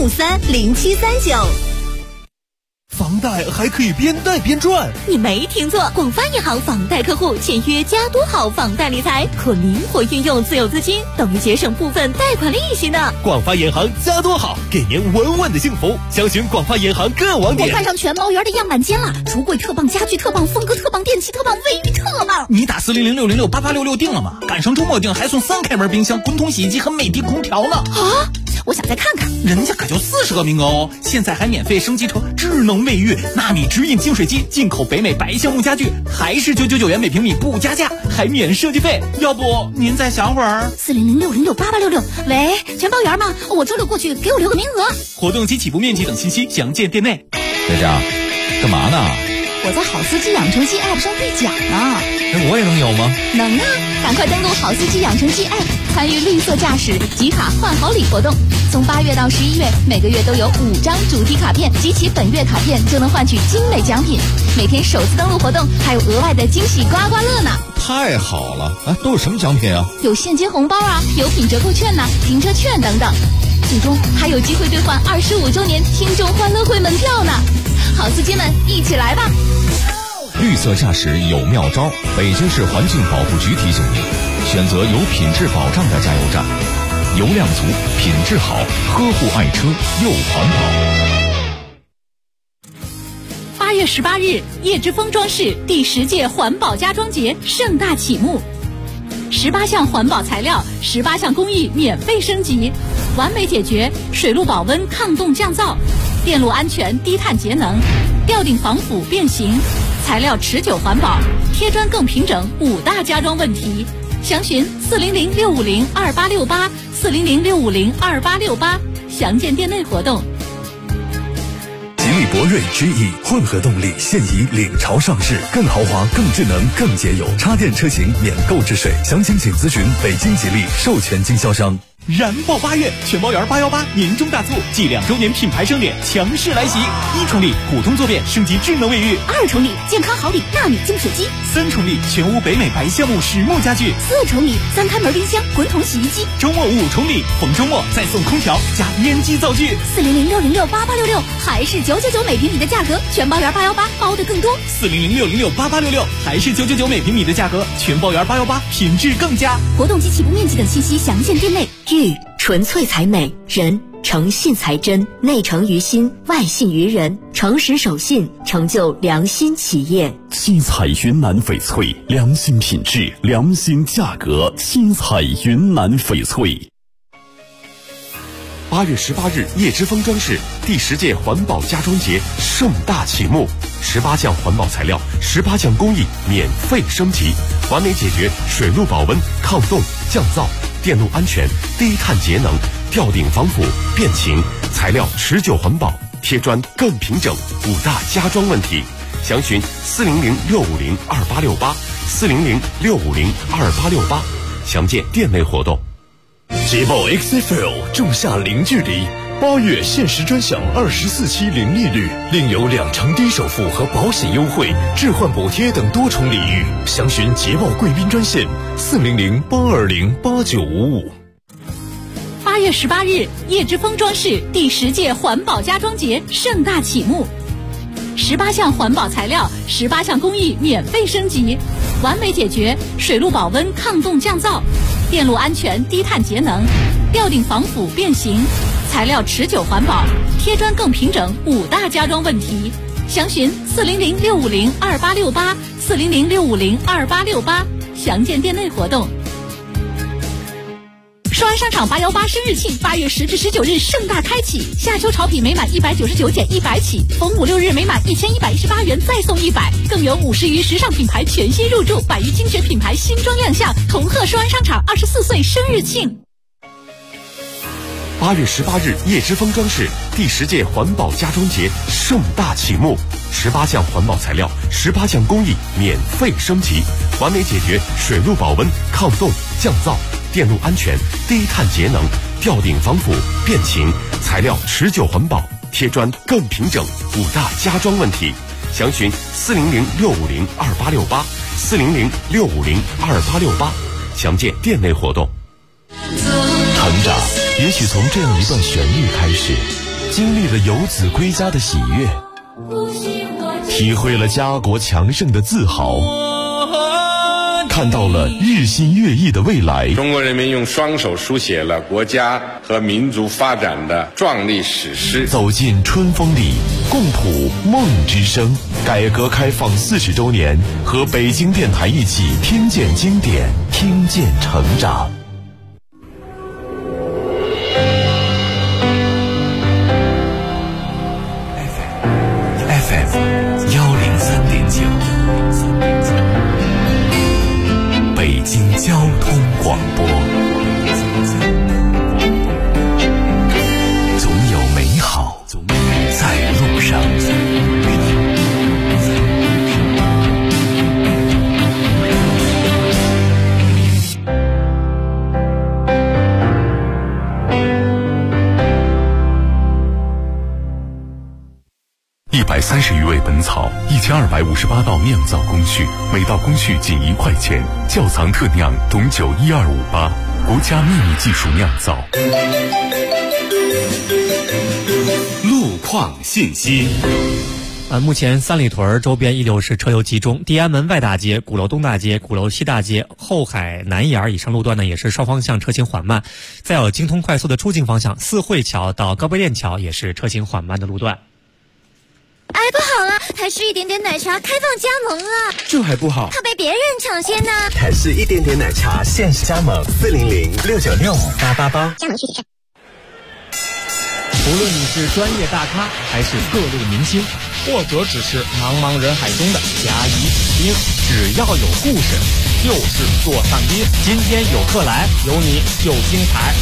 83530739。 房贷还可以边贷边赚， 你没听错，广发银行房贷客户签约加多好房贷理财，可灵活运用自有资金，等于节省部分贷款利息呢。 广发银行加多好，给您稳稳的幸福。详询广发银行各网点。 我看上全毛园的样板间了，橱柜特棒，家具特棒，风格特棒，电器特棒，卫浴特棒。 你打400-606-8866定了吗？赶上周末定还送3开门冰箱、滚筒洗衣机和美的空调呢。 我想再看看。 人家可就40个名额哦，现在还免费升级成智能卫浴、纳米直饮净水机，进口北美白橡木家具，还是999元每平米不加价，还免设计费。要不您再想会儿 ？400606866，喂，全包圆吗？我周六过去，给我留个名额。 活动及起步面积等信息详见店内。 队长，干嘛呢？ 我在好司机养成记 App 上兑奖呢。 我也能有吗？ 能啊，赶快登录好司机养成记 App， 参与绿色驾驶集卡换好礼活动。从8月到11月，每个月都有5张主题卡片，集齐本月卡片就能换取精美奖品。每天首次登录活动还有额外的惊喜刮刮乐呢。 太好了啊！都有什么奖品啊？ 有现金红包啊，有品折扣券呐、停车券等等。最终还有机会兑换25周年听众欢乐会门票呢。好司机们，一起来吧！ 绿色驾驶有妙招，北京市环境保护局提醒您：选择有品质保障的加油站，油量足，品质好，呵护爱车又环保。8月18日，叶之峰装饰第10届环保家装节盛大启幕，18项环保材料，18项工艺免费升级，完美解决水路保温、抗冻降噪、电路安全、低碳节能、吊顶防腐变形、材料持久环保、贴砖更平整5大家装问题。详询400-650-2868，400-650-2868，详见店内活动。 吉利博瑞 GE 混合动力现已领潮上市，更豪华、更智能、更节油，插电车型免购置税，详情请咨询北京吉利授权经销商。 燃爆8月，全包圆818年终大促暨2周年品牌盛典强势来袭！1重力普通坐便升级智能卫浴 ，2重力健康好礼纳米净水机 ，3重力全屋北美白橡木实木家具 ，4重力3开门冰箱、滚筒洗衣机。 周末5重力，逢周末再送空调加烟机灶具。 400-606-8866，还是999每平米的价格，全包圆818包的更多。 400-606-8866，还是999每平米的价格，全包圆818品质更佳。 活动及起步面积等信息详见店内。 玉纯粹才美，人诚信才真，内诚于心，外信于人，诚实守信，成就良心企业。 七彩云南翡翠，良心品质，良心价格。七彩云南翡翠。 8月18日，叶之峰装饰第10届环保家装节盛大启幕，18项环保材料，18项工艺免费升级，完美解决水路保温、抗冻、降噪、电路安全、低碳节能、吊顶防腐变形、材料持久环保、贴砖更平整5大家装问题。详询400-650-2868，400-650-2868，详见店内活动。 捷豹 XFL 仲夏零距离，8月限时专享24期零利率，另有2成低首付和保险优惠、置换补贴等多重礼遇。详询捷豹贵宾专线400-820-8955。 8月18日，叶之峰装饰第10届环保家装节盛大启幕，18项环保材料，18项工艺免费升级，完美解决水路保温、抗冻降噪、电路安全、低碳节能、吊顶防腐变形、材料持久环保、贴砖更平整5大家装问题。详询400-650-2868，400-650-2868，详见店内活动。双安商场818生日庆8月10至19日盛大开启，夏秋潮品每满199减100起，逢5、6日每满1118元再送100，更有50余时尚品牌全新入驻，100余精选品牌新装亮相，同贺双安商场24岁生日庆。 8月18日，叶之峰装饰第10届环保家装节盛大启幕，18项环保材料，18项工艺免费升级，完美解决水路保温、抗冻、降噪、电路安全、低碳节能、吊顶防腐变形、材料持久环保、贴砖更平整5大家装问题。详询400-650-2868，400-650-2868，详见店内活动。 成长也许从这样一段旋律开始，经历了游子归家的喜悦，体会了家国强盛的自豪，看到了日新月异的未来。 中国人民用双手书写了国家和民族发展的壮丽史诗。 走进春风里，共谱梦之声。改革开放40周年，和北京电台一起听见经典，听见成长。 交通广播，总有美好在路上。 130余味本草，1258道酿造工序，每道工序仅1块钱。窖藏特酿董酒12588，国家秘密技术酿造。 路况信息。 目前三里屯周边依旧是车流集中，地安门外大街、鼓楼东大街、鼓楼西大街、后海南沿以上路段呢也是双方向车行缓慢。再有京通快速的出境方向，四惠桥到高碑店桥也是车行缓慢的路段。 哎，不好了，台式一点点奶茶开放加盟了， 这还不好， 怕被别人抢先呢。 台式一点点奶茶限时加盟40069658888， 加盟具体看。 无论你是专业大咖，还是各路明星，或者只是茫茫人海中的甲乙丙丁，只要有故事，就是座上宾。今天有客来，有你就精彩。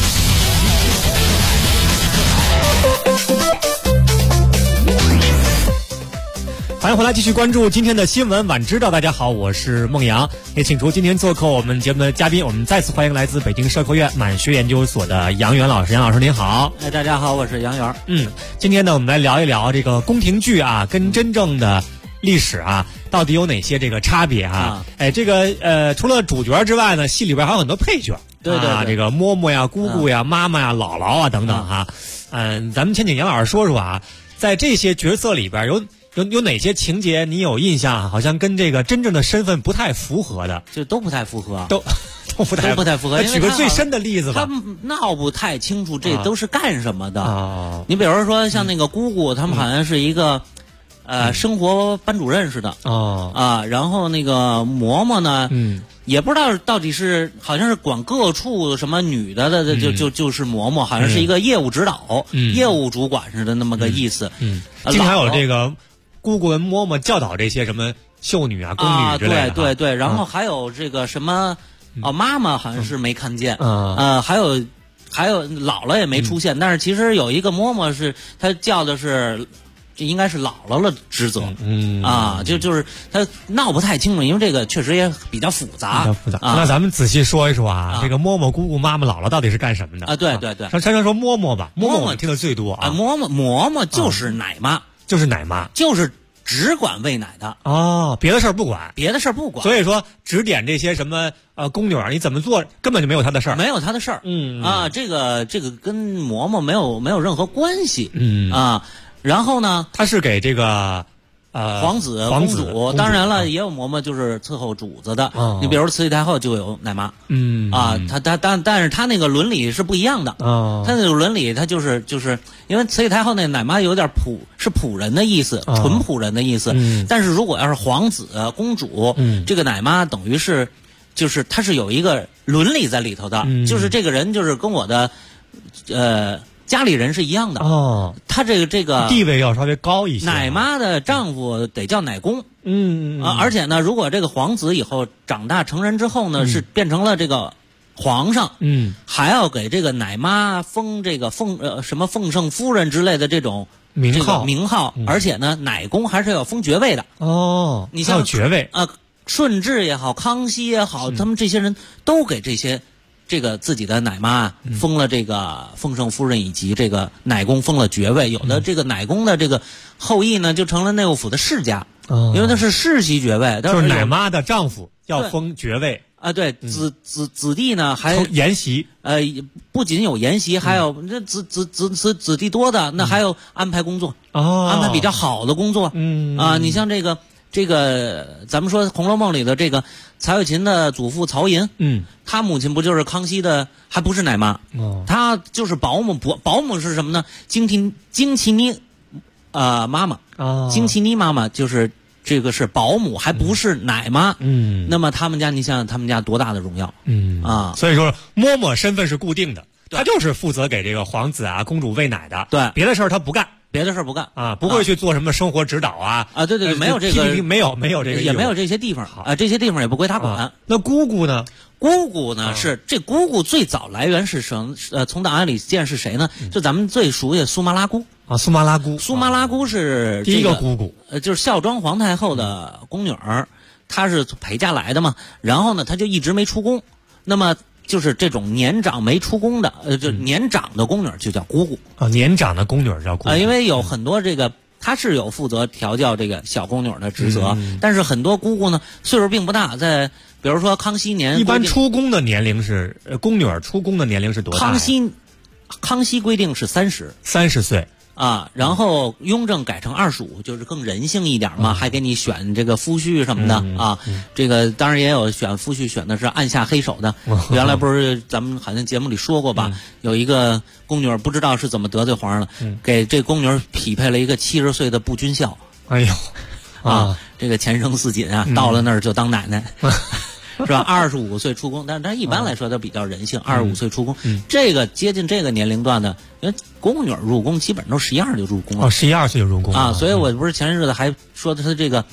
欢迎回来，继续关注今天的新闻晚知道。大家好，我是孟阳，也请出今天做客我们节目的嘉宾。我们再次欢迎来自北京社科院满学研究所的杨元老师。杨老师您好。 大家好，我是杨元。 今天呢，我们来聊一聊这个宫廷剧啊，跟真正的历史啊，到底有哪些这个差别啊？这个除了主角之外呢，戏里边还有很多配角。 对， 这个嬷嬷呀、姑姑呀、妈妈呀、姥姥啊等等哈。咱们先请杨老师说说啊，在这些角色里边有哪些情节你有印象？好像跟这个真正的身份不太符合的， 就都不太符合， 都不太符合。举个最深的例子吧。 他们闹不太清楚这都是干什么的。你比如说像那个姑姑，他们好像是一个生活班主任似的。然后那个嬷嬷呢，也不知道到底是好像是管各处什么女的就是嬷嬷，好像是一个业务指导、业务主管似的那么个意思。 经常有这个姑姑跟嬷嬷教导这些什么秀女啊、宫女之类的。 对，然后还有这个什么妈妈好像是没看见。还有姥姥也没出现。但是其实有一个嬷嬷是她叫的是。这应该是姥姥的职责。就是他闹不太清楚，因为这个确实也比较复杂。 那咱们仔细说一说啊，这个嬷嬷、姑姑、妈妈、姥姥到底是干什么的啊？ 对， 常说嬷嬷吧，嬷嬷我们听的最多啊。 嬷嬷就是奶妈，就是只管喂奶的。 别的事儿不管。所以说指点这些什么宫女儿你怎么做，根本就没有她的事儿。 这个跟嬷嬷没有任何关系。然后呢， 他是给这个皇子、公主，当然了，也有嬷嬷就是伺候主子的。你比如慈禧太后就有奶妈。但是他那个伦理是不一样的。他那个伦理，他就是因为慈禧太后那奶妈有点仆人的意思，纯仆人的意思。但是如果要是皇子、公主，这个奶妈等于是就是他是有一个伦理在里头的，就是这个人就是跟我的家里人是一样的。他这个地位要稍微高一些。 奶妈的丈夫得叫奶公。而且呢，如果这个皇子以后长大成人之后呢，是变成了这个皇上，还要给这个奶妈封这个什么奉圣夫人之类的这种名号。而且呢，奶公还是要封爵位的。你像爵位顺治也好，康熙也好，他们这些人都给这个自己的奶妈封了这个奉圣夫人，以及这个奶公封了爵位。有的这个奶公的这个后裔呢，就成了内务府的世家。因为他是世袭爵位， 就是奶妈的丈夫要封爵位对，子弟呢还沿袭。 不仅有沿袭，还有这子弟多的，那还有安排工作。安排比较好的工作。你像这个咱们说《红楼梦》里的这个曹雪芹的祖父曹寅，他母亲不就是康熙的，还不是奶妈，他就是保姆。保姆是什么呢？金奇妮妈妈。金奇妮妈妈就是这个是保姆，还不是奶妈。那么他们家，你想想他们家多大的荣耀。 所以说嬷嬷身份是固定的，她就是负责给这个皇子啊、公主喂奶的。 对， 别的事儿她不干。 别的事儿不干啊，不会去做什么生活指导啊对，没有这个， 没有这个， 也没有这些地方这些地方也不归他管。 那姑姑呢？ 姑姑呢是这姑姑最早来源是从档案里见是谁呢？就咱们最熟悉的苏麻拉姑啊，苏麻拉姑是第一个姑姑， 就是孝庄皇太后的宫女儿，她是陪嫁来的嘛。然后呢，她就一直没出宫。那么就是这种年长没出宫的，就年长的宫女就叫姑姑啊，年长的宫女叫姑姑因为有很多这个。他是有负责调教这个小宫女的职责，但是很多姑姑呢岁数并不大，在比如说康熙年， 一般出宫的年龄是宫女出宫的年龄是多大？ 康熙规定是30 岁啊，然后雍正改成25，就是更人性一点嘛，还给你选这个夫婿什么的啊。这个当然也有选夫婿选的是按下黑手的。原来不是咱们好像节目里说过吧？有一个宫女不知道是怎么得罪皇上了，给这宫女匹配了一个70岁的步军校。 哎呦这个前生似锦啊，到了那儿就当奶奶。是吧？25岁出宫，但一般来说都比较人性。25岁出宫，这个接近这个年龄段的，因为宫女入宫基本都11、12就入宫了。 12岁就入宫啊！所以我不是前日子还说他这个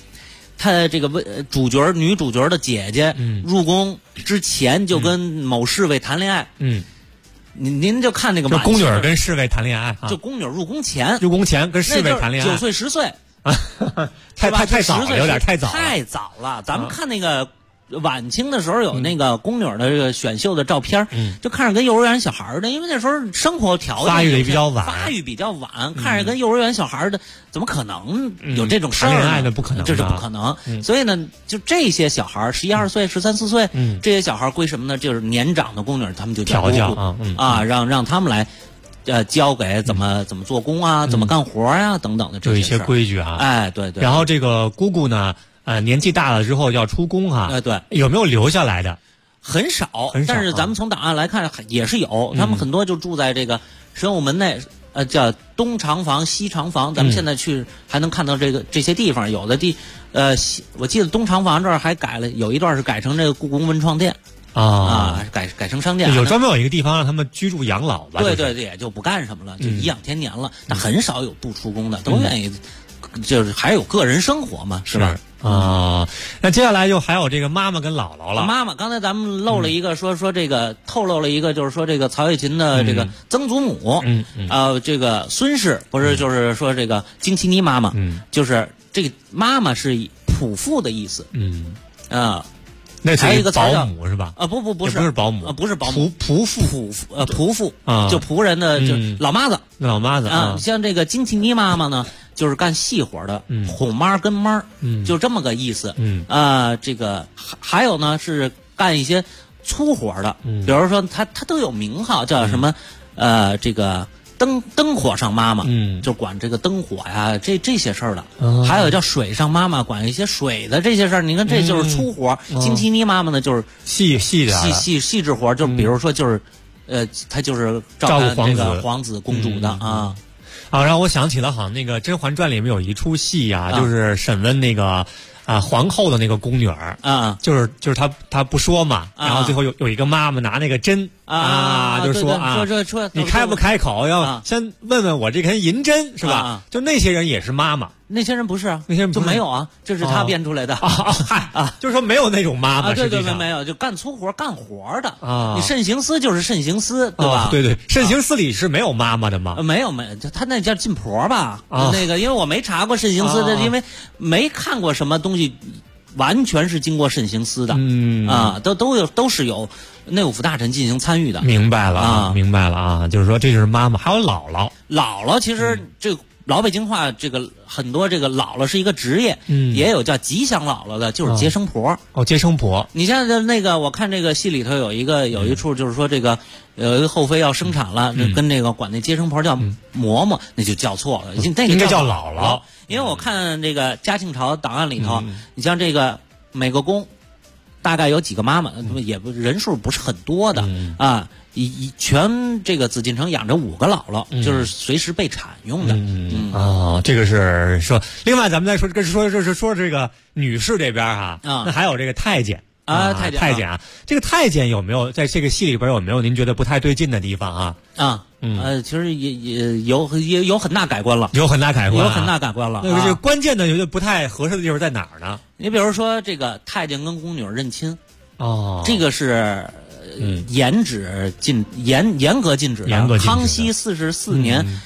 女主角的姐姐入宫之前就跟某侍卫谈恋爱。您就看那个宫女跟侍卫谈恋爱， 就宫女入宫前跟侍卫谈恋爱 ，9岁10岁， 太早了，有点太早了。咱们看那个。晚清的时候有那个宫女的这个选秀的照片，就看着跟幼儿园小孩的，因为那时候生活条件发育比较晚，看着跟幼儿园小孩的，怎么可能有这种事儿呢？ 谈恋爱的不可能， 这是不可能。所以呢，就这些小孩11、12岁、13、14岁，这些小孩归什么呢？就是年长的宫女，他们就调教让他们来。教给怎么做工啊，怎么干活啊，等等的这些事儿， 有一些规矩啊。 哎，对。 然后这个姑姑呢，年纪大了之后要出宫哈。 对。 有没有留下来的？ 很少。但是咱们从档案来看，也是有。他们很多就住在这个神武门内，叫东长房、西长房。咱们现在去还能看到这些地方，有的我记得东长房这儿还改了，有一段是改成这个故宫文创店。改成商店， 有专门有一个地方让他们居住养老吧。 对，也就不干什么了，就颐养天年了。但很少有不出宫的，都愿意，就是还有个人生活嘛，是吧？ 那接下来就还有这个妈妈跟姥姥了。 妈妈，刚才咱们漏了一个，说这个透露了一个，就是说这个曹雪芹的这个曾祖母，这个孙氏不是就是说这个金奇妮妈妈，就是这个妈妈是仆妇的意思， 还有一个保姆是吧？ 不是保姆， 不是保姆， 仆妇就仆人的就老妈子啊。 像这个金奇妮妈妈呢，就是干细活的，哄妈跟妈，就这么个意思。这个还有呢是干一些粗活的，比如说他都有名号，叫什么这个。灯火上妈妈，就管这个灯火呀，这些事儿的，还有叫水上妈妈，管一些水的这些事儿。你看，这就是粗活。金奇妮妈妈呢，就是细致活，就比如说就是，她就是照看这个皇子公主的啊。 让我想起了好像那个《甄嬛传》里面有一出戏呀，就是审问那个。皇后的那个宫女儿就是她不说嘛，然后最后有一个妈妈拿那个针就说你开不开口，要先问问我这根银针是吧？就那些人也是妈妈， 那些人不是啊， 那些人就没有啊，这是他编出来的就是说没有那种妈妈， 对，没有，就干粗活干活的你慎刑司就是慎刑司，对吧？ 对，慎刑司里是没有妈妈的吗？ 没有，他那叫进婆吧？那个因为我没查过慎刑司的，因为没看过什么东西。完全是经过慎刑司的，都是有内务府大臣进行参与的。 明白了啊，就是说这就是妈妈，还有姥姥。 姥姥其实这个老北京话，这个很多这个姥姥是一个职业，也有叫吉祥姥姥的，就是接生婆。 接生婆。 你像那个，我看这个戏里头有一处，就是说这个有一个后妃要生产了，跟那个管那接生婆叫嬷嬷，那就叫错了，那个应该叫姥姥。 因为我看这个嘉庆朝档案里头，你像这个每个宫大概有几个妈妈，也不人数不是很多的全这个紫禁城养着5个姥姥，就是随时备产用的。 这个是说。另外咱们再说，说这个女士这边那还有这个太监。太监啊，这个太监有没有在这个戏里边有没有您觉得不太对劲的地方啊？ 其实也有很大改观了， 有很大改观了。 那这个关键的有点不太合适的地方在哪儿呢？ 你比如说这个太监跟宫女认亲， 这个是严格禁止的。康熙44年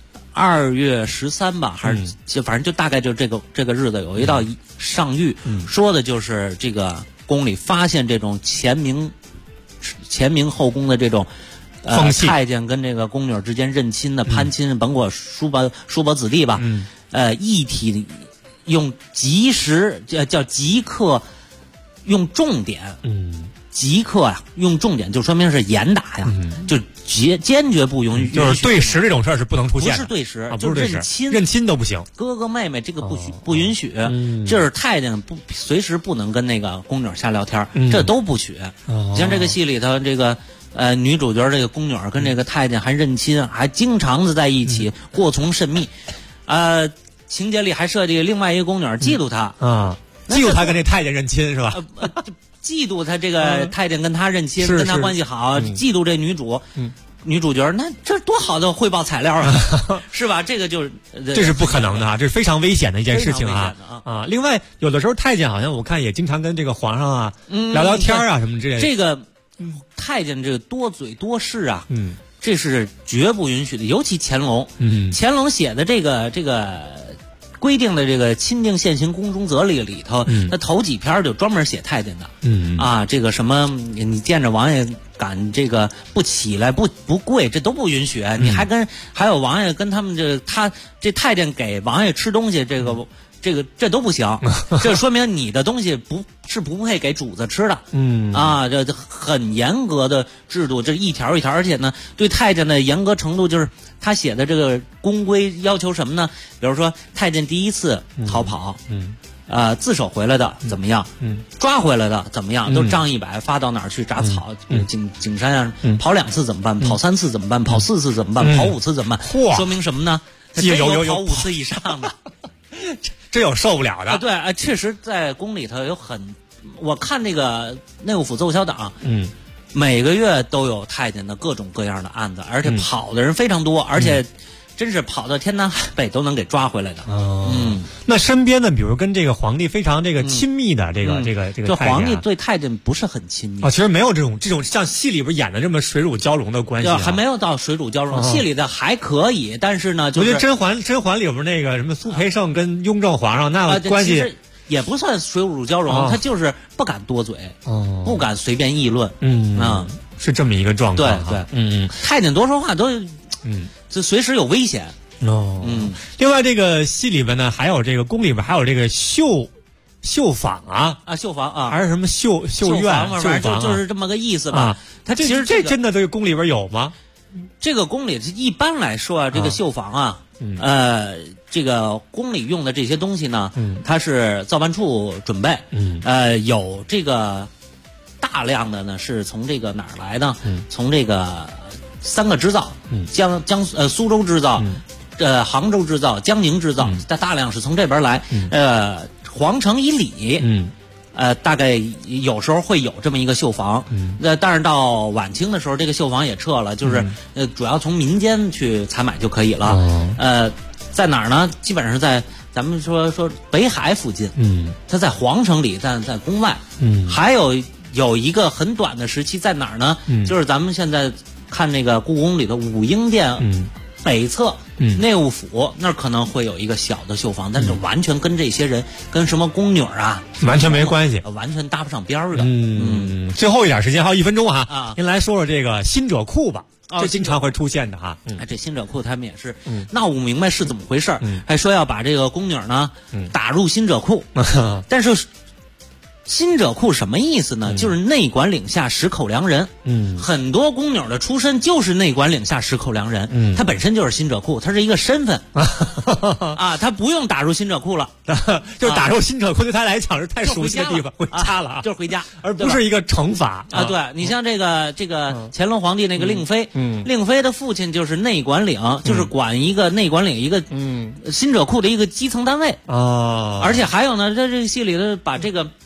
2月13吧，还是反正就大概就这个日子，有一道上谕，说的就是这个宫里发现这种前明后宫的这种太监跟这个宫女之间认亲的攀亲，甭管叔伯子弟吧，一体用即刻用重点，即刻用重点就说明是严打呀，就坚决不允许， 就是对食这种事儿是不能出现的， 不是对食， 就是认亲都不行， 哥哥妹妹这个不允许，就是太监随时不能跟那个宫女瞎聊天，这都不许。像这个戏里头这个女主角这个宫女跟这个太监还认亲，还经常的在一起，过从甚密。情节里还设计另外一个宫女嫉妒他嫉妒他跟这太监认亲是吧？ 嫉妒他这个太监跟他认亲，跟他关系好，嫉妒这女主角，那这多好的汇报材料啊，是吧？这个这是不可能的啊，这是非常危险的一件事情啊！另外有的时候太监好像我看也经常跟这个皇上聊聊天啊什么之类的。 这个太监这个多嘴多事啊，这是绝不允许的。尤其乾隆，乾隆写的这个规定的这个钦定现行宫中则里头，他头几篇就专门写太监的，这个什么你见着王爷敢这个不起来不跪，这都不允许。你还有王爷跟他们这太监给王爷吃东西，这都不行，这说明你的东西不配给主子吃的。这很严格的制度，这一条一条，而且呢，对太监的严格程度就是他写的这个宫规要求什么呢？比如说太监第一次逃跑，自首回来的怎么样？抓回来的怎么样？都杖100，发到哪儿去铡草？景山啊，跑2次怎么办？跑3次怎么办？跑4次怎么办？跑5次怎么办？说明什么呢？有跑5次以上的。 真有受不了的。 对，确实在宫里头有我看那个内务府奏销档，每个月都有太监的各种各样的案子，而且跑的人非常多，而且真是跑到天南海北都能给抓回来的。 那身边的比如跟这个皇帝非常这个亲密的这个这皇帝对太监不是很亲密其实没有这种像戏里边演的这么水乳交融的关系还没有到水乳交融。戏里的还可以，但是呢， 我觉得甄嬛里边那个什么苏培盛跟雍正皇上那关系其实也不算水乳交融，他就是不敢多嘴，不敢随便议论。 是这么一个状况。 对，太监多说话都就随时有危险。 另外这个戏里边呢，还有这个宫里边还有这个绣坊绣坊还是什么绣院反正就是这么个意思吧。 它其实这真的这个宫里边有吗？ 这个宫里一般来说这个绣坊这个宫里用的这些东西呢，它是造办处准备，有这个大量的呢是从这个哪儿来的？从这个3个织造，苏州织造。杭州织造、江宁织造，大量是从这边来。皇城以里，大概有时候会有这么一个绣坊。但是到晚清的时候，这个绣坊也撤了，就是主要从民间去采买就可以了。在哪儿呢？基本上是在咱们说北海附近。它在皇城里，在宫外。还有一个很短的时期在哪儿呢？就是咱们现在看那个故宫里的武英殿。北侧内务府那儿可能会有一个小的绣坊，但是完全跟这些人跟什么宫女完全没关系， 完全搭不上边儿的。 最后一点时间还有1分钟您来说说这个新者库吧。这经常会出现的这新者库他们也是闹不明白是怎么回事，还说要把这个宫女呢打入新者库，但是新者库什么意思呢？就是内管领下10口粮人。很多宫女的出身就是内管领下10口粮人。他本身就是新者库，他是一个身份他不用打入新者库了， 就是打入新者库对他来讲是太熟悉的地方，回家了就是回家， 而不是一个惩罚对，你像这个乾隆皇帝那个令妃，令妃的父亲就是内管领，就是管一个内管领一个新者库的一个基层单位而且还有呢，在这个戏里的把这个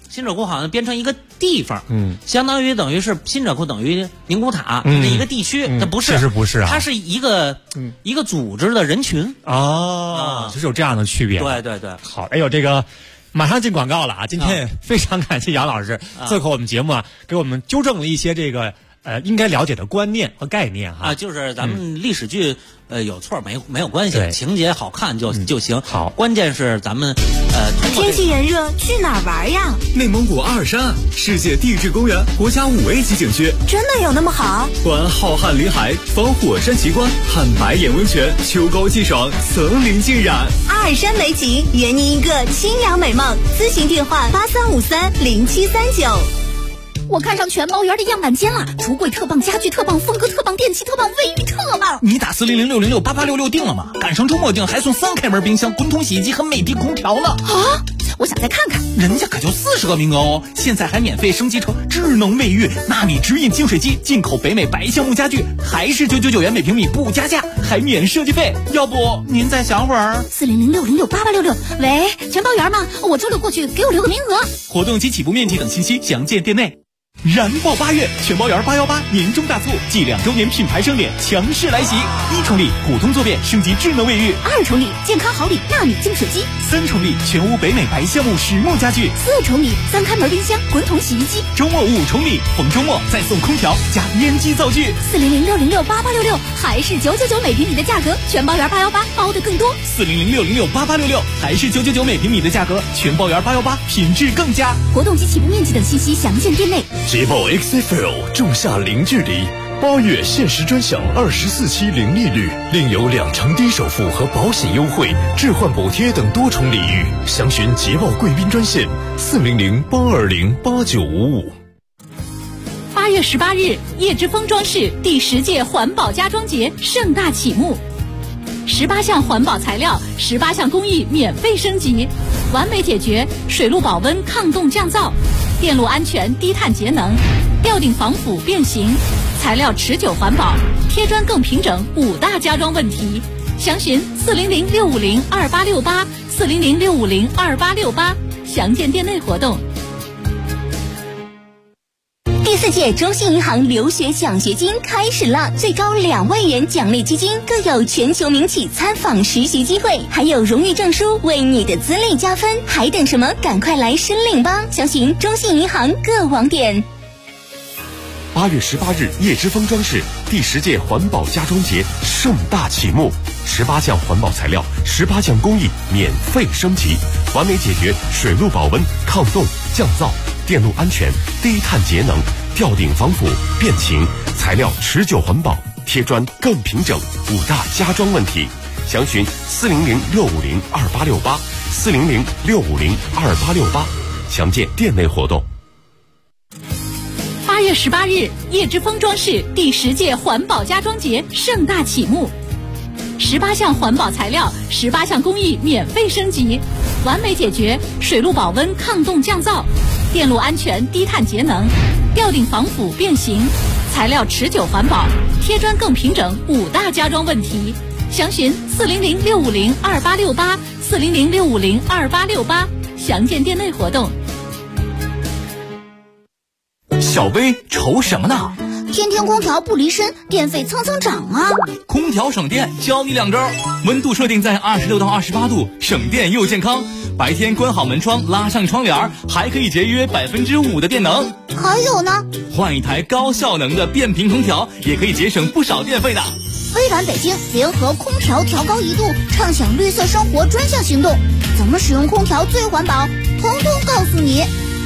新者库好像编成一个地方，相当于等于是新者库等于宁古塔这一个地区，它不是， 其实不是啊， 它是一个组织的人群就是有这样的区别。 对， 好，哎呦，这个马上进广告了啊！今天非常感谢杨老师做客我们节目给我们纠正了一些这个应该了解的观念和概念就是咱们历史剧有错没有关系，情节好看就行。 好， 关键是咱们天气炎热，去哪儿玩呀？ 内蒙古阿尔山世界地质公园国家5A 级景区， 真的有那么好？ 观浩瀚林海，访火山奇观，看白眼温泉，秋高气爽，层林尽染。 阿尔山美景，圆你一个清凉美梦。咨询电话83530739。 我看上全包园的样板间了，橱柜特棒，家具特棒，风格特棒，电器特棒，卫浴特棒。 你打40060688866订了吗？赶上周末订还送3开门冰箱、滚筒洗衣机和美的空调呢。 我想再看看， 人家可就40个名额哦！现在还免费升级成智能卫浴，纳米直饮净水机，进口北美白橡木家具，还是999元每平米不加价，还免设计费。要不您再想会儿 ？40060688866。喂，全包园吗？我周六过去，给我留个名额。 活动及起步面积等信息详见店内。燃爆8月，全包园818年终大促，继2周年品牌盛典强势来袭。1重礼普通坐便升级智能卫浴 ，2重礼健康好礼纳米净水机 ，3重礼全屋北美白橡木实木家具 ，4重礼3开门冰箱、滚筒洗衣机。 周末5重礼，逢周末再送空调加烟机灶具。 40060688866，还是999每平米的价格，全包园818包的更多。 40060688866，还是999每平米的价格，全包园818品质更佳。 活动及起步面积等信息详见店内。 捷豹 XFL 仲夏零距离，8月限时专享24期零利率，另有2成低首付和保险优惠、置换补贴等多重礼遇。详询捷豹贵宾专线40082089555。 8月18日，叶之峰装饰第10届环保家装节盛大启幕，18项环保材料、18项工艺免费升级，完美解决水路保温、抗冻降噪。电路安全、低碳节能，吊顶防腐变形，材料持久环保，贴砖更平整，5大家装问题。详询400-650-2868，400-650-2868，详见店内活动。 第4届中信银行留学奖学金开始了，最高2万元奖励基金，更有全球名企参访实习机会，还有荣誉证书为你的资历加分，还等什么？赶快来申领吧！详询中信银行各网点。 8月18日，叶之峰装饰第10届环保家装节盛大启幕，18项环保材料、18项工艺免费升级，完美解决水路保温、抗冻、降噪、电路安全、低碳节能、吊顶防腐变形，材料持久环保，贴砖更平整，5大家装问题。详询400-650-2868，400-650-2868，详见店内活动。 8月18日，叶之峰装饰第10届环保家装节盛大启幕，18项环保材料、18项工艺免费升级，完美解决水路保温、抗冻降噪、电路安全、低碳节能、吊顶防腐变形，材料持久环保，贴砖更平整，5大家装问题。详询400-650-2868，400-650-2868，详见店内活动。 小薇愁什么呢？ 天天空调不离身，电费蹭蹭涨啊！ 空调省电，教你2招：温度设定在26到28度，省电又健康；白天关好门窗，拉上窗帘，还可以节约5%的电能。 还有呢， 换一台高效能的变频空调，也可以节省不少电费的。 微软北京联合空调调高1度，畅享绿色生活专项行动，怎么使用空调最环保，统统告诉你。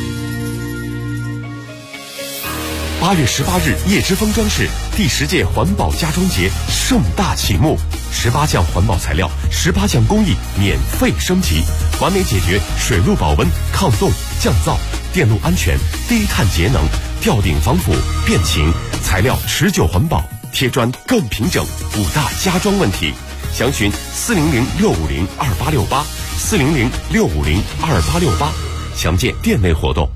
8月18日，叶之峰装饰第10届环保家装节盛大启幕，18项环保材料、18项工艺免费升级，完美解决水路保温、抗冻、降噪、电路安全、低碳节能、吊顶防腐变形，材料持久环保，贴砖更平整，5大家装问题。详询400-650-2868，400-650-2868，详见店内活动。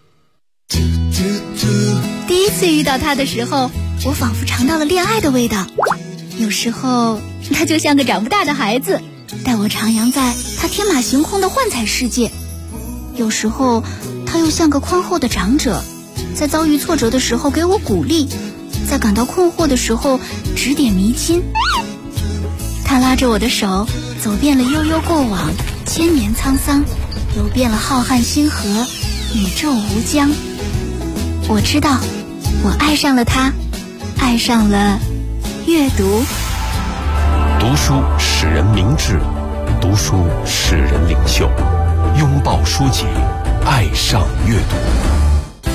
第一次遇到他的时候，我仿佛尝到了恋爱的味道。有时候他就像个长不大的孩子，带我徜徉在他天马行空的幻彩世界。有时候他他又像个宽厚的长者，在遭遇挫折的时候给我鼓励，在感到困惑的时候指点迷津。他拉着我的手，走遍了悠悠过往，千年沧桑，游遍了浩瀚星河，宇宙无疆。我知道，我爱上了他，爱上了阅读。 读书使人明智，读书使人领袖，拥抱书籍，爱上阅读。